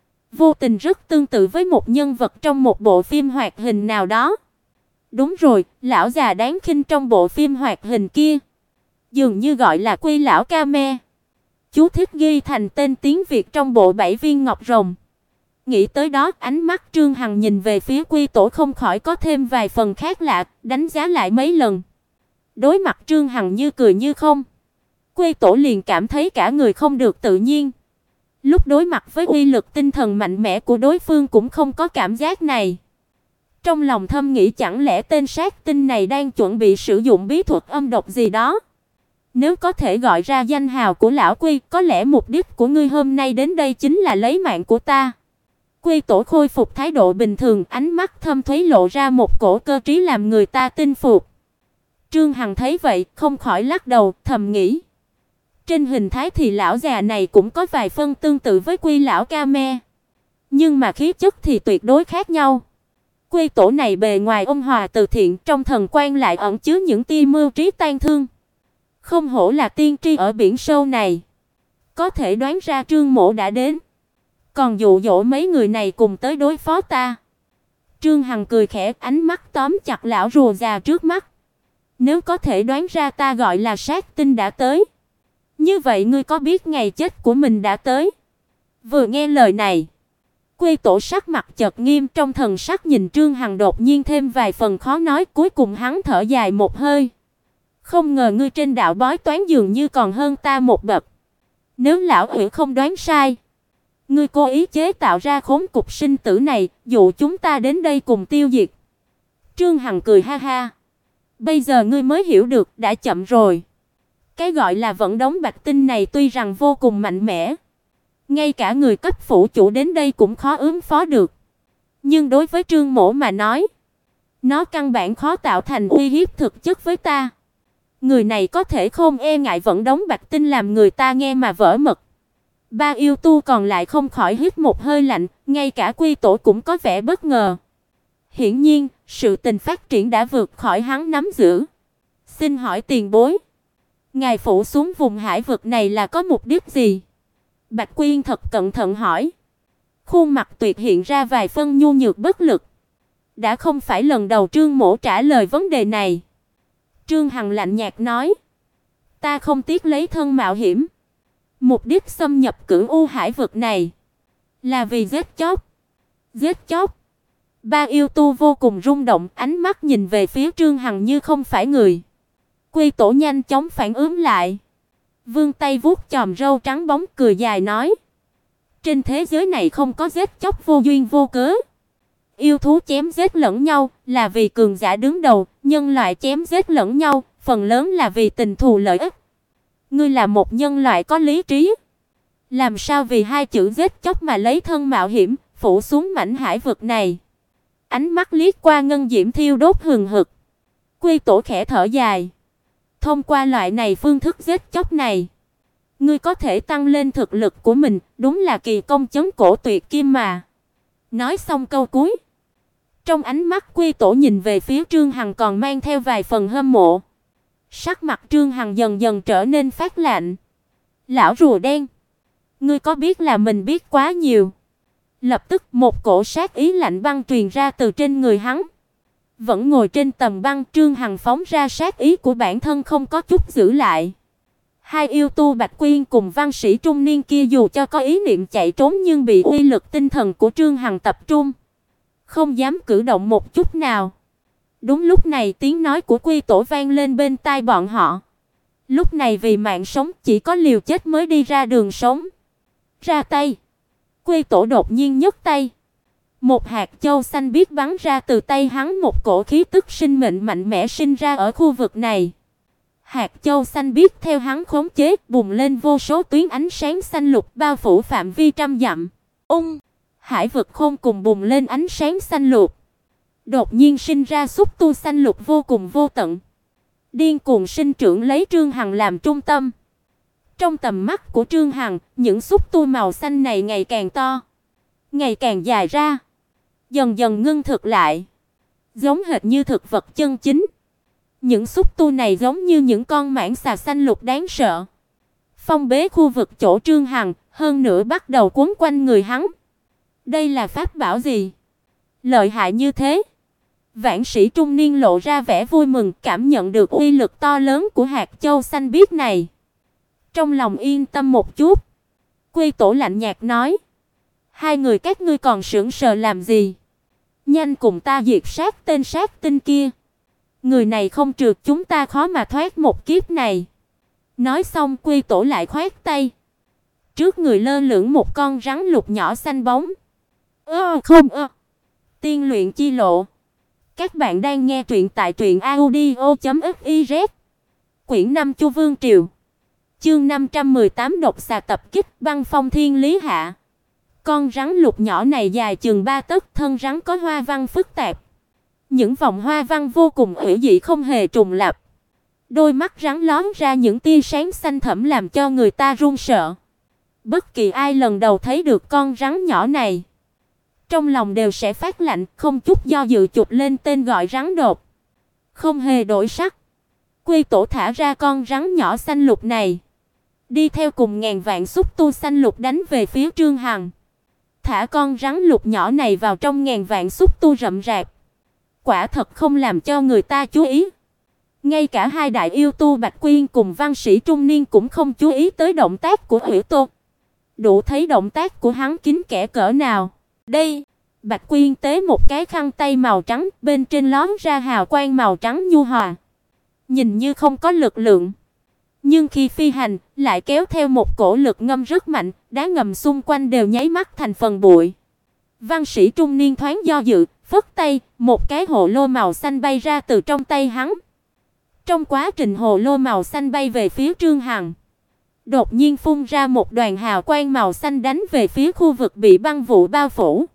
vô tình rất tương tự với một nhân vật trong một bộ phim hoạt hình nào đó. Đúng rồi, lão già đáng khinh trong bộ phim hoạt hình kia, dường như gọi là Quy lão Kame. Chú thích ghi thành tên tiếng Việt trong bộ 7 viên ngọc rồng. Nghĩ tới đó, ánh mắt Trương Hằng nhìn về phía Quy Tổ không khỏi có thêm vài phần khác lạ, đánh giá lại mấy lần. Đối mặt Trương Hằng như cười như không, Quy Tổ liền cảm thấy cả người không được tự nhiên. Lúc đối mặt với uy lực tinh thần mạnh mẽ của đối phương cũng không có cảm giác này. Trong lòng thầm nghĩ chẳng lẽ tên sát tinh này đang chuẩn bị sử dụng bí thuật âm độc gì đó. Nếu có thể gọi ra danh hào của lão Quy, có lẽ mục đích của ngươi hôm nay đến đây chính là lấy mạng của ta. Quy Tổ khôi phục thái độ bình thường, ánh mắt thâm thúy lộ ra một cổ cơ trí làm người ta tin phục. Trương Hằng thấy vậy, không khỏi lắc đầu, thầm nghĩ. Trên hình thái thì lão già này cũng có vài phân tương tự với Quy lão Kame, nhưng mà khí chất thì tuyệt đối khác nhau. Quy Tổ này bề ngoài ôn hòa từ thiện, trong thần quan lại ẩn chứa những tia mưu trí tang thương. Không hổ là tiên tri ở biển sâu này. Có thể đoán ra Trương Mỗ đã đến, còn dụ dỗ mấy người này cùng tới đối phó ta. Trương Hằng cười khẽ, ánh mắt tóm chặt lão rùa già trước mắt. Nếu có thể đoán ra ta gọi là sát tinh đã tới, như vậy ngươi có biết ngày chết của mình đã tới? Vừa nghe lời này, Quy Tổ sắc mặt chợt nghiêm, trong thần sắc nhìn Trương Hằng đột nhiên thêm vài phần khó nói, cuối cùng hắn thở dài một hơi. Không ngờ ngươi trên đạo bói toán dường như còn hơn ta một bậc. Nếu lão hữu không đoán sai, ngươi cố ý chế tạo ra khốn cục sinh tử này, dụ chúng ta đến đây cùng tiêu diệt. Trương Hằng cười ha ha. Bây giờ ngươi mới hiểu được, đã chậm rồi. Cái gọi là vận đống bạch tinh này tuy rằng vô cùng mạnh mẽ, ngay cả người cấp phủ chủ đến đây cũng khó ứng phó được. Nhưng đối với Trương Mỗ mà nói, nó căn bản khó tạo thành uy hiếp thực chất với ta. Người này có thể không e ngại vận đống bạch tinh làm người ta nghe mà vỡ mật. Ba yêu tu còn lại không khỏi hít một hơi lạnh, ngay cả Quy Tổ cũng có vẻ bất ngờ. Hiển nhiên, sự tình phát triển đã vượt khỏi hắn nắm giữ. Xin hỏi tiền bối, ngài phủ xuống vùng hải vực này là có mục đích gì? Bạch Quyên thật cẩn thận hỏi. Khuôn mặt tuyệt hiện ra vài phân nhu nhược bất lực. Đã không phải lần đầu Trương Mỗ trả lời vấn đề này. Trương Hằng lạnh nhạt nói. Ta không tiếc lấy thân mạo hiểm. Mục đích xâm nhập Cửu U Hải vực này là vì giết chóc. Giết chóc. Ba yêu tu vô cùng rung động, ánh mắt nhìn về phía Trương Hằng như không phải người. Quy Tổ nhanh chóng phản ứng lại, vươn tay vuốt chòm râu trắng bóng cười dài nói. Trên thế giới này không có giết chóc vô duyên vô cớ. Yêu thú chém giết lẫn nhau là vì cường giả đứng đầu, nhân loại chém giết lẫn nhau phần lớn là vì tình thù lợi ích. Ngươi là một nhân loại có lý trí, làm sao vì hai chữ giết chóc mà lấy thân mạo hiểm phủ xuống mảnh hải vực này? Ánh mắt liếc qua ngân diễm thiêu đốt hừng hực, Quy Tổ khẽ thở dài. Thông qua loại này phương thức giết chóc này, ngươi có thể tăng lên thực lực của mình, đúng là kỳ công chấn cổ tuyệt kim mà. Nói xong câu cuối, trong ánh mắt Quy Tổ nhìn về phía Trương Hằng còn mang theo vài phần hâm mộ. Sắc mặt Trương Hằng dần dần trở nên phát lạnh. Lão rùa đen, ngươi có biết là mình biết quá nhiều? Lập tức một cổ sát ý lạnh băng truyền ra từ trên người hắn. Vẫn ngồi trên tầm băng, Trương Hằng phóng ra sát ý của bản thân không có chút giữ lại. Hai yêu tu Bạch Quyên cùng văn sĩ trung niên kia dù cho có ý niệm chạy trốn nhưng bị uy lực tinh thần của Trương Hằng tập trung, không dám cử động một chút nào. Đúng lúc này tiếng nói của Quy Tổ vang lên bên tai bọn họ. Lúc này vì mạng sống chỉ có liều chết mới đi ra đường sống. Ra tay. Quy Tổ đột nhiên nhấc tay. Một hạt châu xanh biếc bắn ra từ tay hắn, một cổ khí tức sinh mệnh mạnh mẽ sinh ra ở khu vực này. Hạt châu xanh biếc theo hắn khống chế, bùng lên vô số tuyến ánh sáng xanh lục bao phủ phạm vi trăm dặm. Hải vực khôn cùng bùng lên ánh sáng xanh lục. Đột nhiên sinh ra xúc tu xanh lục vô cùng vô tận, điên cuồng sinh trưởng lấy Trương Hằng làm trung tâm. Trong tầm mắt của Trương Hằng, những xúc tu màu xanh này ngày càng to, ngày càng dài ra, dần dần ngưng thực lại, giống hệt như thực vật chân chính. Những xúc tu này giống như những con mãng xà xanh lục đáng sợ, phong bế khu vực chỗ Trương Hằng, hơn nữa bắt đầu quấn quanh người hắn. Đây là pháp bảo gì? Lợi hại như thế? Vạn sĩ trung niên lộ ra vẻ vui mừng, cảm nhận được uy lực to lớn của hạt châu xanh biếc này. Trong lòng yên tâm một chút. Quy Tổ lạnh nhạt nói: "Hai người các ngươi còn sững sờ làm gì? Nhanh cùng ta diệt sát tên sát tinh kia. Người này không trừ chúng ta khó mà thoát một kiếp này." Nói xong Quy Tổ lại khoát tay. Trước người lơ lửng một con rắn lục nhỏ xanh bóng. Tiên luyện chi lộ. Các bạn đang nghe truyện tại truyệnaudio.fiz. Quyển 5 Chu Vương Triều. Chương 518 độc xà tập kích, băng phong thiên lý hạ. Con rắn lục nhỏ này dài chừng 3 tấc, thân rắn có hoa văn phức tạp. Những vòng hoa văn vô cùng ủy dị không hề trùng lặp. Đôi mắt rắn lóe ra những tia sáng xanh thẫm làm cho người ta run sợ. Bất kỳ ai lần đầu thấy được con rắn nhỏ này, trong lòng đều sẽ phát lạnh, không chút do dự chụp lên tên gọi rắn đột. Không hề đổi sắc, Quy Tổ thả ra con rắn nhỏ xanh lục này, đi theo cùng ngàn vạn xúc tu xanh lục đánh về phía Trương Hằng. Thả con rắn lục nhỏ này vào trong ngàn vạn xúc tu rậm rạp, quả thật không làm cho người ta chú ý. Ngay cả hai đại yêu tu Bạch Quyên cùng Văn Sĩ trung niên cũng không chú ý tới động tác của Hủy Tô. Đủ thấy động tác của hắn kín kẽ cỡ nào. Đây, Bạch Quyên tế một cái khăn tay màu trắng, bên trên lóe ra hào quang màu trắng nhu hòa. Nhìn như không có lực lượng, nhưng khi phi hành lại kéo theo một cổ lực ngâm rất mạnh, đá ngầm xung quanh đều nháy mắt thành phần bụi. Văn Sĩ trung niên thoáng do dự, phất tay, một cái hồ lô màu xanh bay ra từ trong tay hắn. Trong quá trình hồ lô màu xanh bay về phía Trương Hằng, đột nhiên phun ra một đoàn hào quang màu xanh đánh về phía khu vực bị băng vụ bao phủ.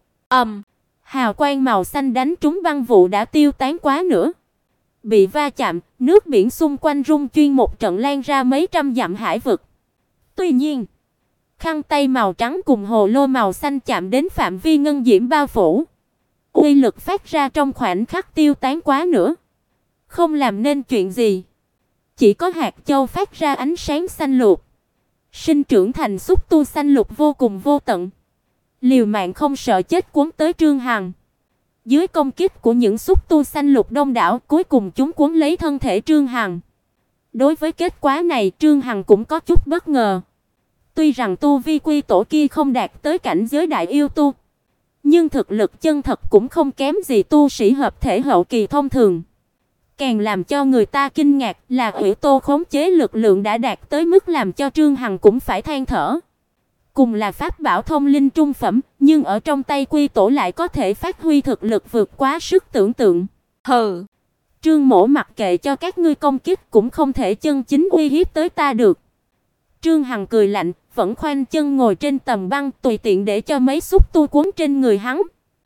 Hào quang màu xanh đánh trúng băng vụ đã tiêu tán quá nữa. Bị va chạm, nước biển xung quanh rung chuyên một trận lan ra mấy trăm dặm hải vực. Tuy nhiên, khăn tay màu trắng cùng hồ lô màu xanh chạm đến phạm vi ngân diễm bao phủ, uy lực phát ra trong khoảnh khắc tiêu tán quá nữa, không làm nên chuyện gì. Chỉ có hạt châu phát ra ánh sáng xanh lục, sinh trưởng thành xúc tu xanh lục vô cùng vô tận, liều mạng không sợ chết cuốn tới Trương Hằng. Dưới công kích của những xúc tu xanh lục đông đảo, cuối cùng chúng cuốn lấy thân thể Trương Hằng. Đối với kết quả này, Trương Hằng cũng có chút bất ngờ. Tuy rằng tu vi Quy Tổ kia không đạt tới cảnh giới đại yêu tu, nhưng thực lực chân thật cũng không kém gì tu sĩ hợp thể hậu kỳ thông thường. Càng làm cho người ta kinh ngạc là Hủy Tô khống chế lực lượng đã đạt tới mức làm cho Trương Hằng cũng phải than thở. Cùng là pháp bảo thông linh trung phẩm, nhưng ở trong tay Quy Tổ lại có thể phát huy thực lực vượt quá sức tưởng tượng. Hừ, Trương Mỗ mặc kệ cho các ngươi công kích cũng không thể chân chính uy hiếp tới ta được. Trương Hằng cười lạnh, vẫn khoanh chân ngồi trên tầng băng, tùy tiện để cho mấy xúc tu cuốn trên người hắn.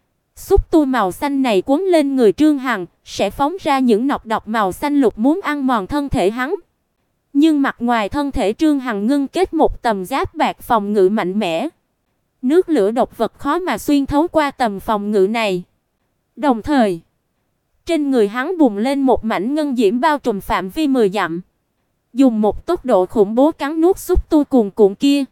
Xúc tu màu xanh này cuốn lên người Trương Hằng, sẽ phóng ra những nọc độc màu xanh lục muốn ăn mòn thân thể hắn. Nhưng mặt ngoài thân thể Trương Hằng ngưng kết một tầng giáp bạc phòng ngự mạnh mẽ. Nước lửa độc vật khó mà xuyên thấu qua tầng phòng ngự này. Đồng thời, trên người hắn bùng lên một mảnh ngân diễm bao trùm phạm vi 10 dặm. Dùng một tốc độ khủng bố cắn nuốt xúc tu cuồn cuộn kia.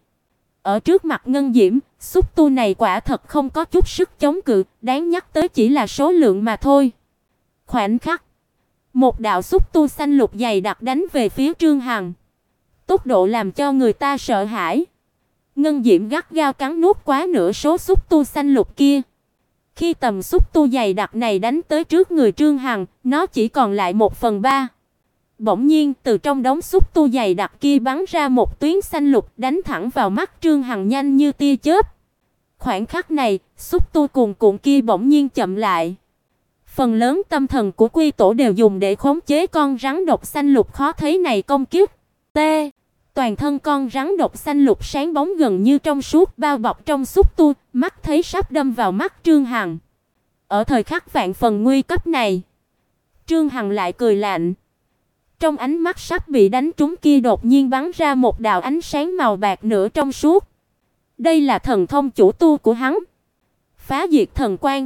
Ở trước mặt ngân diễm, xúc tu này quả thật không có chút sức chống cự, đáng nhắc tới chỉ là số lượng mà thôi. Khoảnh khắc, một đạo xúc tu xanh lục dày đặc đánh về phía Trương Hằng. Tốc độ làm cho người ta sợ hãi. Ngân diễm gắt gao cắn nuốt quá nửa số xúc tu xanh lục kia. Khi tầm xúc tu dày đặc này đánh tới trước người Trương Hằng, nó chỉ còn lại 1/3. Bỗng nhiên, từ trong đống xúc tu dày đặc kia bắn ra một tuyến xanh lục đánh thẳng vào mắt Trương Hằng nhanh như tia chớp. Khoảnh khắc này, xúc tu cuồn cuộn kia bỗng nhiên chậm lại. Phần lớn tâm thần của Quy Tổ đều dùng để khống chế con rắn độc xanh lục khó thấy này công kích. T. Toàn thân con rắn độc xanh lục sáng bóng gần như trong suốt bao bọc trong xúc tu, mắt thấy sắp đâm vào mắt Trương Hằng. Ở thời khắc vạn phần nguy cấp này, Trương Hằng lại cười lạnh. Trong ánh mắt sắp bị đánh trúng kia đột nhiên bắn ra một đạo ánh sáng màu bạc nửa trong suốt. Đây là thần thông chủ tu của hắn. Phá diệt thần quang.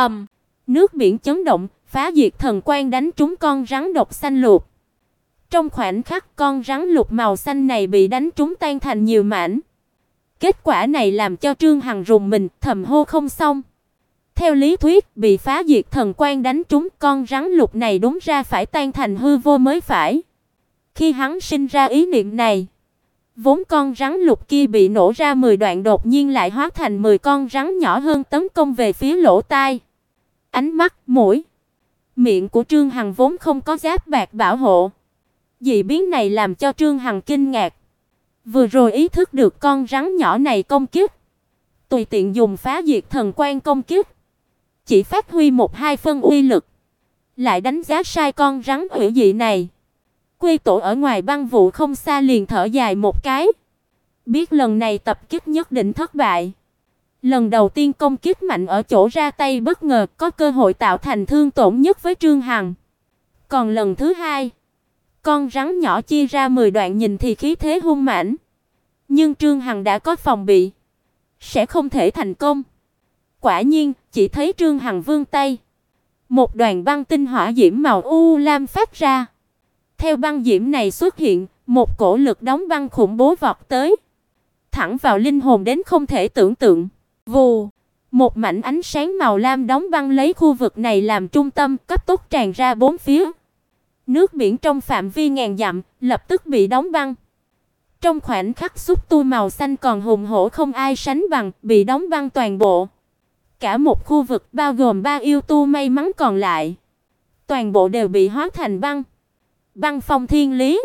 Nước biển chấn động, phá diệt thần quang đánh trúng con rắn độc xanh lục. Trong khoảnh khắc con rắn lục màu xanh này bị đánh trúng tan thành nhiều mảnh. Kết quả này làm cho Trương Hằng rùng mình, thầm hô không xong. Theo lý thuyết, bị phá diệt thần quang đánh trúng con rắn lục này đúng ra phải tan thành hư vô mới phải. Khi hắn sinh ra ý niệm này, vốn con rắn lục kia bị nổ ra 10 đoạn đột nhiên lại hóa thành 10 con rắn nhỏ hơn tấn công về phía lỗ tai. Ánh mắt, mũi, miệng của Trương Hằng vốn không có giáp bạc bảo hộ. Dị biến này làm cho Trương Hằng kinh ngạc. Vừa rồi ý thức được con rắn nhỏ này công kích, tùy tiện dùng phá diệt thần quang công kích, chỉ phát huy 1-2 phân uy lực, lại đánh giá sai con rắn hủy dị này. Quy Tổ ở ngoài băng vụ không xa liền thở dài một cái, biết lần này tập kích nhất định thất bại. Lần đầu tiên công kích mạnh ở chỗ ra tay bất ngờ, có cơ hội tạo thành thương tổn nhất với Trương Hằng. Còn lần thứ hai, con rắn nhỏ chia ra 10 đoạn nhìn thì khí thế hung mãnh, nhưng Trương Hằng đã có phòng bị, sẽ không thể thành công. Quả nhiên, chỉ thấy Trương Hằng vươn tay, một đoàn băng tinh hỏa diễm màu u lam phát ra. Theo băng diễm này xuất hiện, một cổ lực đóng băng khủng bố vọt tới, thẳng vào linh hồn đến không thể tưởng tượng. Vù, một mảnh ánh sáng màu lam đóng băng lấy khu vực này làm trung tâm, cấp tốc tràn ra bốn phía. Nước biển trong phạm vi ngàn dặm lập tức bị đóng băng. Trong khoảnh khắc xúc tu màu xanh còn hùng hổ không ai sánh bằng, bị đóng băng toàn bộ. Cả một khu vực bao gồm 3 yêu tu may mắn còn lại, toàn bộ đều bị hóa thành băng. Băng phong thiên lý.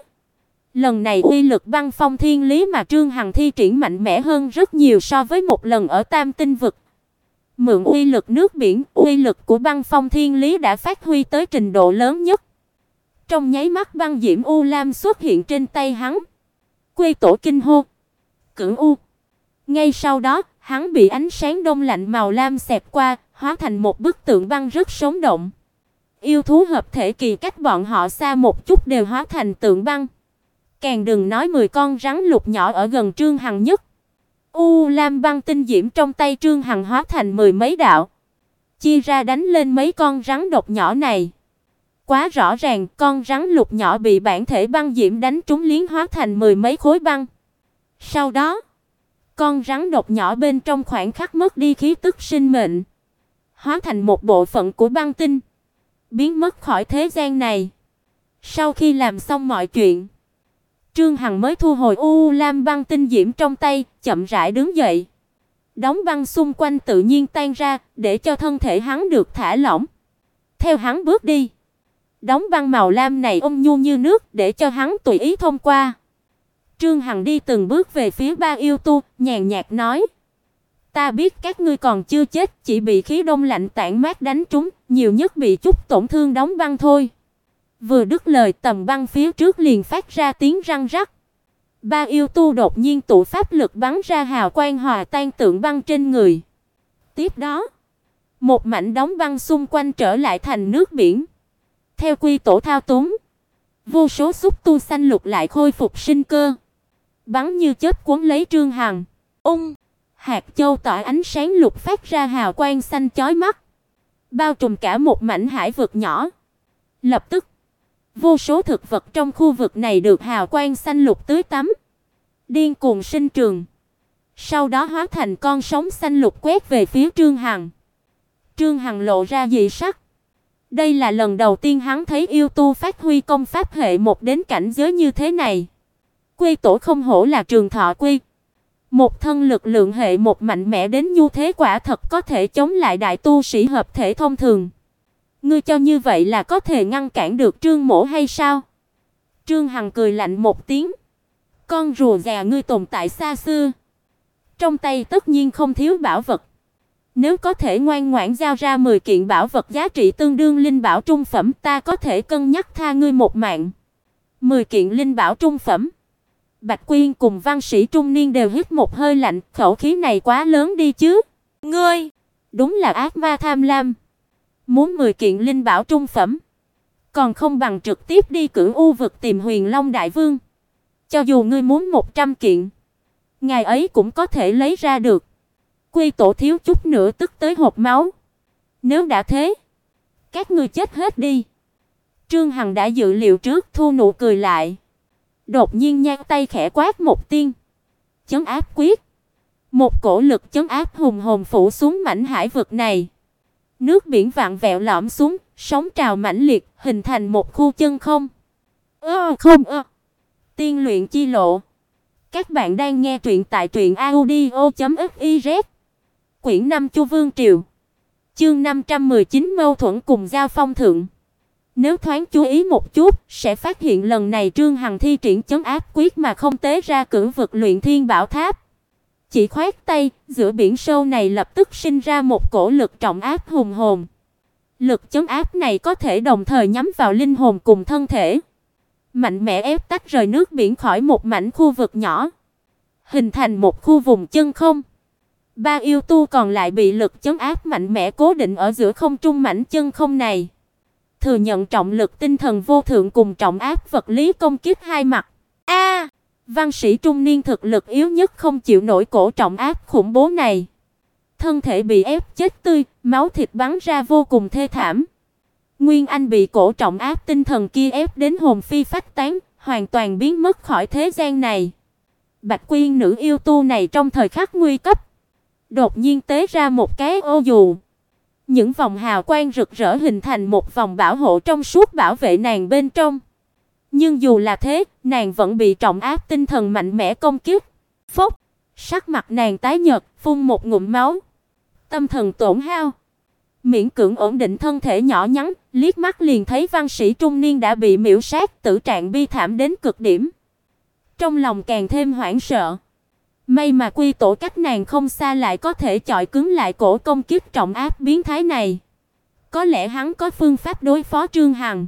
Lần này uy lực băng phong thiên lý mà Trương Hằng thi triển mạnh mẽ hơn rất nhiều so với một lần ở Tam Tinh vực. Mượn uy lực nước biển, uy lực của băng phong thiên lý đã phát huy tới trình độ lớn nhất. Trong nháy mắt băng diễm u lam xuất hiện trên tay hắn. Quy Tổ kinh hô, Cửu U. Ngay sau đó, hắn bị ánh sáng đông lạnh màu lam xẹt qua, hóa thành một bức tượng băng rất sống động. Yêu thú hợp thể kỳ cách bọn họ xa một chút đều hóa thành tượng băng. Càng đừng nói 10 con rắn lục nhỏ ở gần Trương Hằng nhất. U lam băng tinh diễm trong tay Trương Hằng hóa thành 10 mấy đạo, chia ra đánh lên mấy con rắn độc nhỏ này. Quá rõ ràng, con rắn lục nhỏ bị bản thể băng diễm đánh trúng liến hóa thành 10 mấy khối băng. Sau đó, con rắn độc nhỏ bên trong khoảnh khắc mất đi khí tức sinh mệnh, hóa thành một bộ phận của băng tinh, biến mất khỏi thế gian này. Sau khi làm xong mọi chuyện, Trương Hằng mới thu hồi u lam băng tinh diễm trong tay, chậm rãi đứng dậy. Đóng băng xung quanh tự nhiên tan ra, để cho thân thể hắn được thả lỏng. Theo hắn bước đi, đóng băng màu lam này ôn nhu như nước, để cho hắn tùy ý thông qua. Trương Hằng đi từng bước về phía 3 yêu tu, nhàn nhạt nói: "Ta biết các ngươi còn chưa chết, chỉ bị khí đông lạnh tản mát đánh trúng, nhiều nhất bị chút tổn thương đóng băng thôi." Vừa dứt lời, tầm băng phía trước liền phát ra tiếng răng rắc. 3 yêu tu đột nhiên tụ pháp lực bắn ra hào quang hòa tan tượng băng trên người. Tiếp đó, một mảnh đóng băng xung quanh trở lại thành nước biển. Theo Quy Tổ thao túng, vô số xúc tu xanh lục lại khôi phục sinh cơ, bắn như chớp cuốn lấy Trương Hằng. Hạt châu tỏa ánh sáng lục phát ra hào quang xanh chói mắt, bao trùm cả một mảnh hải vực nhỏ. Lập tức, vô số thực vật trong khu vực này được hào quang xanh lục tưới tắm, điên cuồng sinh trưởng, sau đó hóa thành con sóng xanh lục quét về phía Trương Hằng. Trương Hằng lộ ra dị sắc. Đây là lần đầu tiên hắn thấy yêu tu phát huy công pháp hệ một đến cảnh giới như thế này. Quy Tổ không hổ là Trường Thọ Quy, một thân lực lượng hệ một mạnh mẽ đến như thế, quả thật có thể chống lại đại tu sĩ hợp thể thông thường. Ngươi cho như vậy là có thể ngăn cản được Trương mỗ hay sao? Trương Hằng cười lạnh một tiếng. Con rùa già ngươi tồn tại xa xưa, Trong tay tất nhiên không thiếu bảo vật. Nếu có thể ngoan ngoãn giao ra 10 kiện bảo vật giá trị tương đương linh bảo trung phẩm, ta có thể cân nhắc tha ngươi một mạng. 10 kiện linh bảo trung phẩm. Bạch Quyên cùng văn sĩ trung niên đều hít một hơi lạnh, khẩu khí này quá lớn đi chứ. Ngươi, đúng là ác ma tham lam. Muốn 10 kiện linh bảo trung phẩm, còn không bằng trực tiếp đi Cửu U vực tìm Huyền Long đại vương. Cho dù ngươi muốn 100 kiện, ngài ấy cũng có thể lấy ra được. Quy Tổ thiếu chút nữa tức tới hộc máu. Nếu đã thế, các ngươi chết hết đi. Trương Hằng đã dự liệu trước, thu nụ cười lại. Đột nhiên nhang tay khẽ quát một tiếng. Chấn áp quyết. Một cổ lực chấn áp hùng hồn phủ xuống mảnh hải vực này. Nước biển vặn vẹo lõm xuống, sóng trào mãnh liệt, hình thành một khu chân không. Tiên luyện chi lộ. Các bạn đang nghe truyện tại truyệnaudio.fiz. Quyển 5 Chu Vương Triều. Chương 519 mâu thuẫn cùng giao phong thượng. Nếu thoáng chú ý một chút, sẽ phát hiện lần này Trương Hằng thi triển chấn áp quyết mà không tế ra Cửu vực luyện thiên bảo tháp. Chỉ khoát tay, giữa biển sâu này lập tức sinh ra một cổ lực trọng áp hùng hồn. Lực chấn áp này có thể đồng thời nhắm vào linh hồn cùng thân thể, mạnh mẽ ép tách rời nước biển khỏi một mảnh khu vực nhỏ, hình thành một khu vùng chân không. Ba yêu tu còn lại bị lực chấn áp mạnh mẽ cố định ở giữa không trung mảnh chân không này, thừa nhận trọng lực tinh thần vô thượng cùng trọng áp vật lý công kích hai mặt. Văn sĩ trung niên thực lực yếu nhất không chịu nổi cổ trọng áp khủng bố này, thân thể bị ép chết tươi, máu thịt bắn ra vô cùng thê thảm. Nguyên Anh bị cổ trọng áp tinh thần kia ép đến hồn phi phách tán, hoàn toàn biến mất khỏi thế gian này. Bạch Quyên nữ yêu tu này trong thời khắc nguy cấp, đột nhiên tế ra một cái ô dù. Những vòng hào quang rực rỡ hình thành một vòng bảo hộ trong suốt bảo vệ nàng bên trong. Nhưng dù là thế, nàng vẫn bị trọng áp tinh thần mạnh mẽ công kích. Phốc, sắc mặt nàng tái nhợt, phun một ngụm máu. Tâm thần tổn hao, miễn cưỡng ổn định thân thể nhỏ nhắn, liếc mắt liền thấy văn sĩ trung niên đã bị miểu sát, tử trạng bi thảm đến cực điểm. Trong lòng càng thêm hoảng sợ. May mà Quy Tổ cách nàng không xa lại có thể chọi cứng lại cổ công kích trọng áp biến thái này. Có lẽ hắn có phương pháp đối phó Trương Hằng.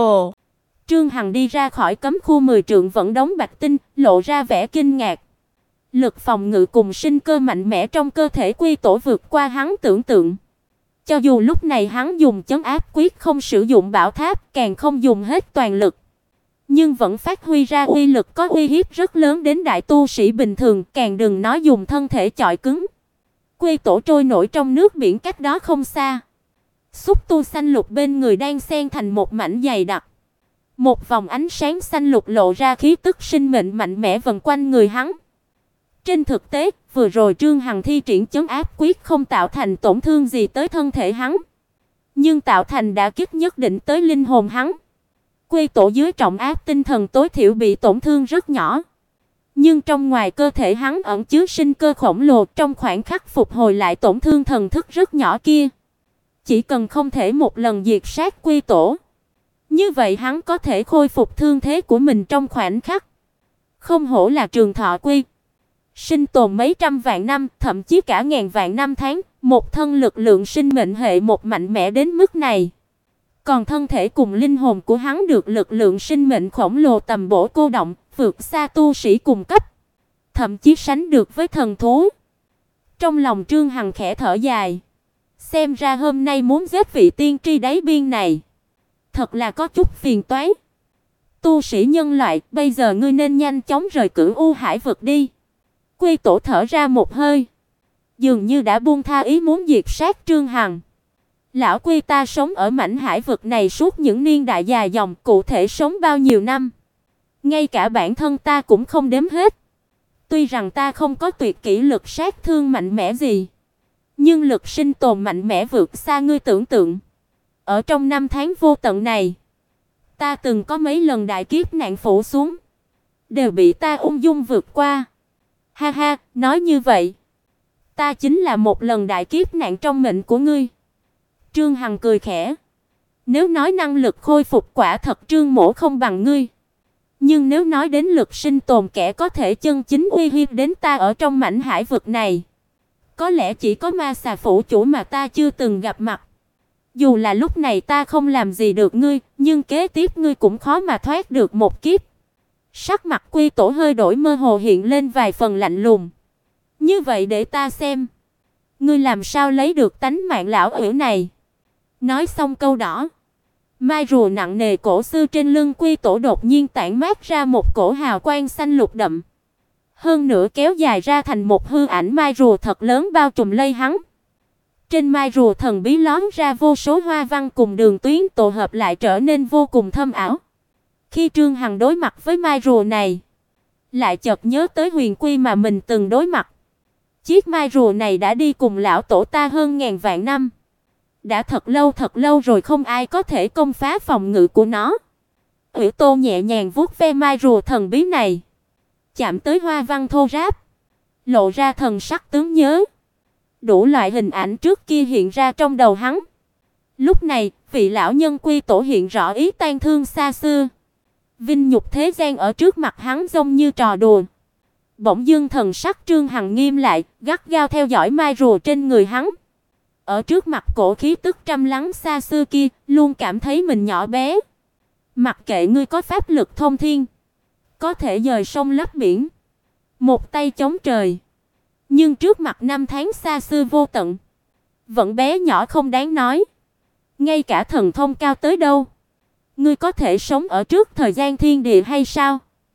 Trương Hằng đi ra khỏi cấm khu 10 trượng vẫn đóng bạch tinh, lộ ra vẻ kinh ngạc. Lực phòng ngự cùng sinh cơ mạnh mẽ trong cơ thể Quy Tổ vượt qua hắn tưởng tượng. Cho dù lúc này hắn dùng chấn áp quyết không sử dụng bảo tháp, càng không dùng hết toàn lực, nhưng vẫn phát huy ra uy lực có uy hiếp rất lớn đến đại tu sĩ bình thường, càng đừng nói dùng thân thể chọi cứng. Quy Tổ trôi nổi trong nước biển cách đó không xa. Xúc tu xanh lục bên người đang xen thành một mảnh dày đặc. Một vòng ánh sáng xanh lục lộ ra khí tức sinh mệnh mạnh mẽ vần quanh người hắn. Trên thực tế, vừa rồi Trương Hằng thi triển chấn áp quyết không tạo thành tổn thương gì tới thân thể hắn, nhưng tạo thành đả kích nhất định tới linh hồn hắn. Quy Tổ dưới trọng áp tinh thần tối thiểu bị tổn thương rất nhỏ, nhưng trong ngoài cơ thể hắn ẩn chứa sinh cơ khổng lồ, trong khoảnh khắc phục hồi lại tổn thương thần thức rất nhỏ kia. Chỉ cần không thể một lần diệt sát Quy Tổ, như vậy hắn có thể khôi phục thương thế của mình trong khoảnh khắc. Không hổ là trường thọ quy, sinh tồn mấy trăm vạn năm, thậm chí cả ngàn vạn năm tháng, một thân lực lượng sinh mệnh hệ một mạnh mẽ đến mức này. Còn thân thể cùng linh hồn của hắn được lực lượng sinh mệnh khổng lồ tầm bổ cô động, vượt xa tu sĩ cùng cấp, thậm chí sánh được với thần thú. Trong lòng Trương Hằng khẽ thở dài, xem ra hôm nay muốn giết vị tiên tri đáy biên này, thật là có chút phiền toái. Tu sĩ nhân loại, bây giờ ngươi nên nhanh chóng rời Cửu U hải vực đi. Quy Tổ thở ra một hơi, dường như đã buông tha ý muốn diệt sát Trương Hằng. Lão Quy, ta sống ở mảnh hải vực này suốt những niên đại dài dòng, cụ thể sống bao nhiêu năm, ngay cả bản thân ta cũng không đếm hết. Tuy rằng ta không có tuyệt kỹ lực sát thương mạnh mẽ gì, nhưng lực sinh tồn mạnh mẽ vượt xa ngươi tưởng tượng. Ở trong năm tháng vô tận này, ta từng có mấy lần đại kiếp nạn phủ xuống, đều bị ta ung dung vượt qua. Ha ha, nói như vậy, ta chính là một lần đại kiếp nạn trong mệnh của ngươi. Trương Hằng cười khẽ. Nếu nói năng lực khôi phục quả thật Trương mỗ không bằng ngươi, Nhưng nếu nói đến lực sinh tồn kẻ có thể chân chính uy hiếp đến ta ở trong mảnh hải vực này, có lẽ chỉ có ma xà phủ chủ mà ta chưa từng gặp mặt. Dù là lúc này ta không làm gì được ngươi, nhưng kế tiếp ngươi cũng khó mà thoát được một kiếp. Sắc mặt Quy Tổ hơi đổi, mơ hồ hiện lên vài phần lạnh lùng. Như vậy để ta xem, ngươi làm sao lấy được tánh mạng lão ủy này. Nói xong câu đó, mai rùa nặng nề cổ xưa trên lưng Quy Tổ đột nhiên tản mát ra một cổ hào quang xanh lục đậm. Hơn nữa kéo dài ra thành một hư ảnh mai rùa thật lớn bao trùm lấy hắn. Trên mai rùa thần bí lóm ra vô số hoa văn cùng đường tuyến tổ hợp lại trở nên vô cùng thâm ảo. Khi Trương Hằng đối mặt với mai rùa này, lại chợt nhớ tới huyền quy mà mình từng đối mặt. Chiếc mai rùa này đã đi cùng lão tổ ta hơn ngàn vạn năm. Đã thật lâu rồi không ai có thể công phá phòng ngự của nó. Ủy Tô nhẹ nhàng vuốt ve mai rùa thần bí này, chạm tới hoa văn thô ráp, lộ ra thần sắc tướng nhớ. Đủ loại hình ảnh trước kia hiện ra trong đầu hắn. Lúc này, vị lão nhân Quy Tổ hiện rõ ý tang thương xa xưa. Vinh nhục thế gian ở trước mặt hắn giống như trò đùa. Bỗng dưng thần sắc Trương Hằng nghiêm lại, gắt gao theo dõi mai rùa trên người hắn. Ở trước mặt cổ khí tức trăm lắng xa xưa kia, luôn cảm thấy mình nhỏ bé. Mặc kệ ngươi có pháp lực thông thiên, có thể dời sông lấp biển, một tay chống trời, nhưng trước mặt năm tháng xa xưa vô tận, vẫn bé nhỏ không đáng nói. Ngay cả thần thông cao tới đâu, ngươi có thể sống ở trước thời gian thiên địa hay sao?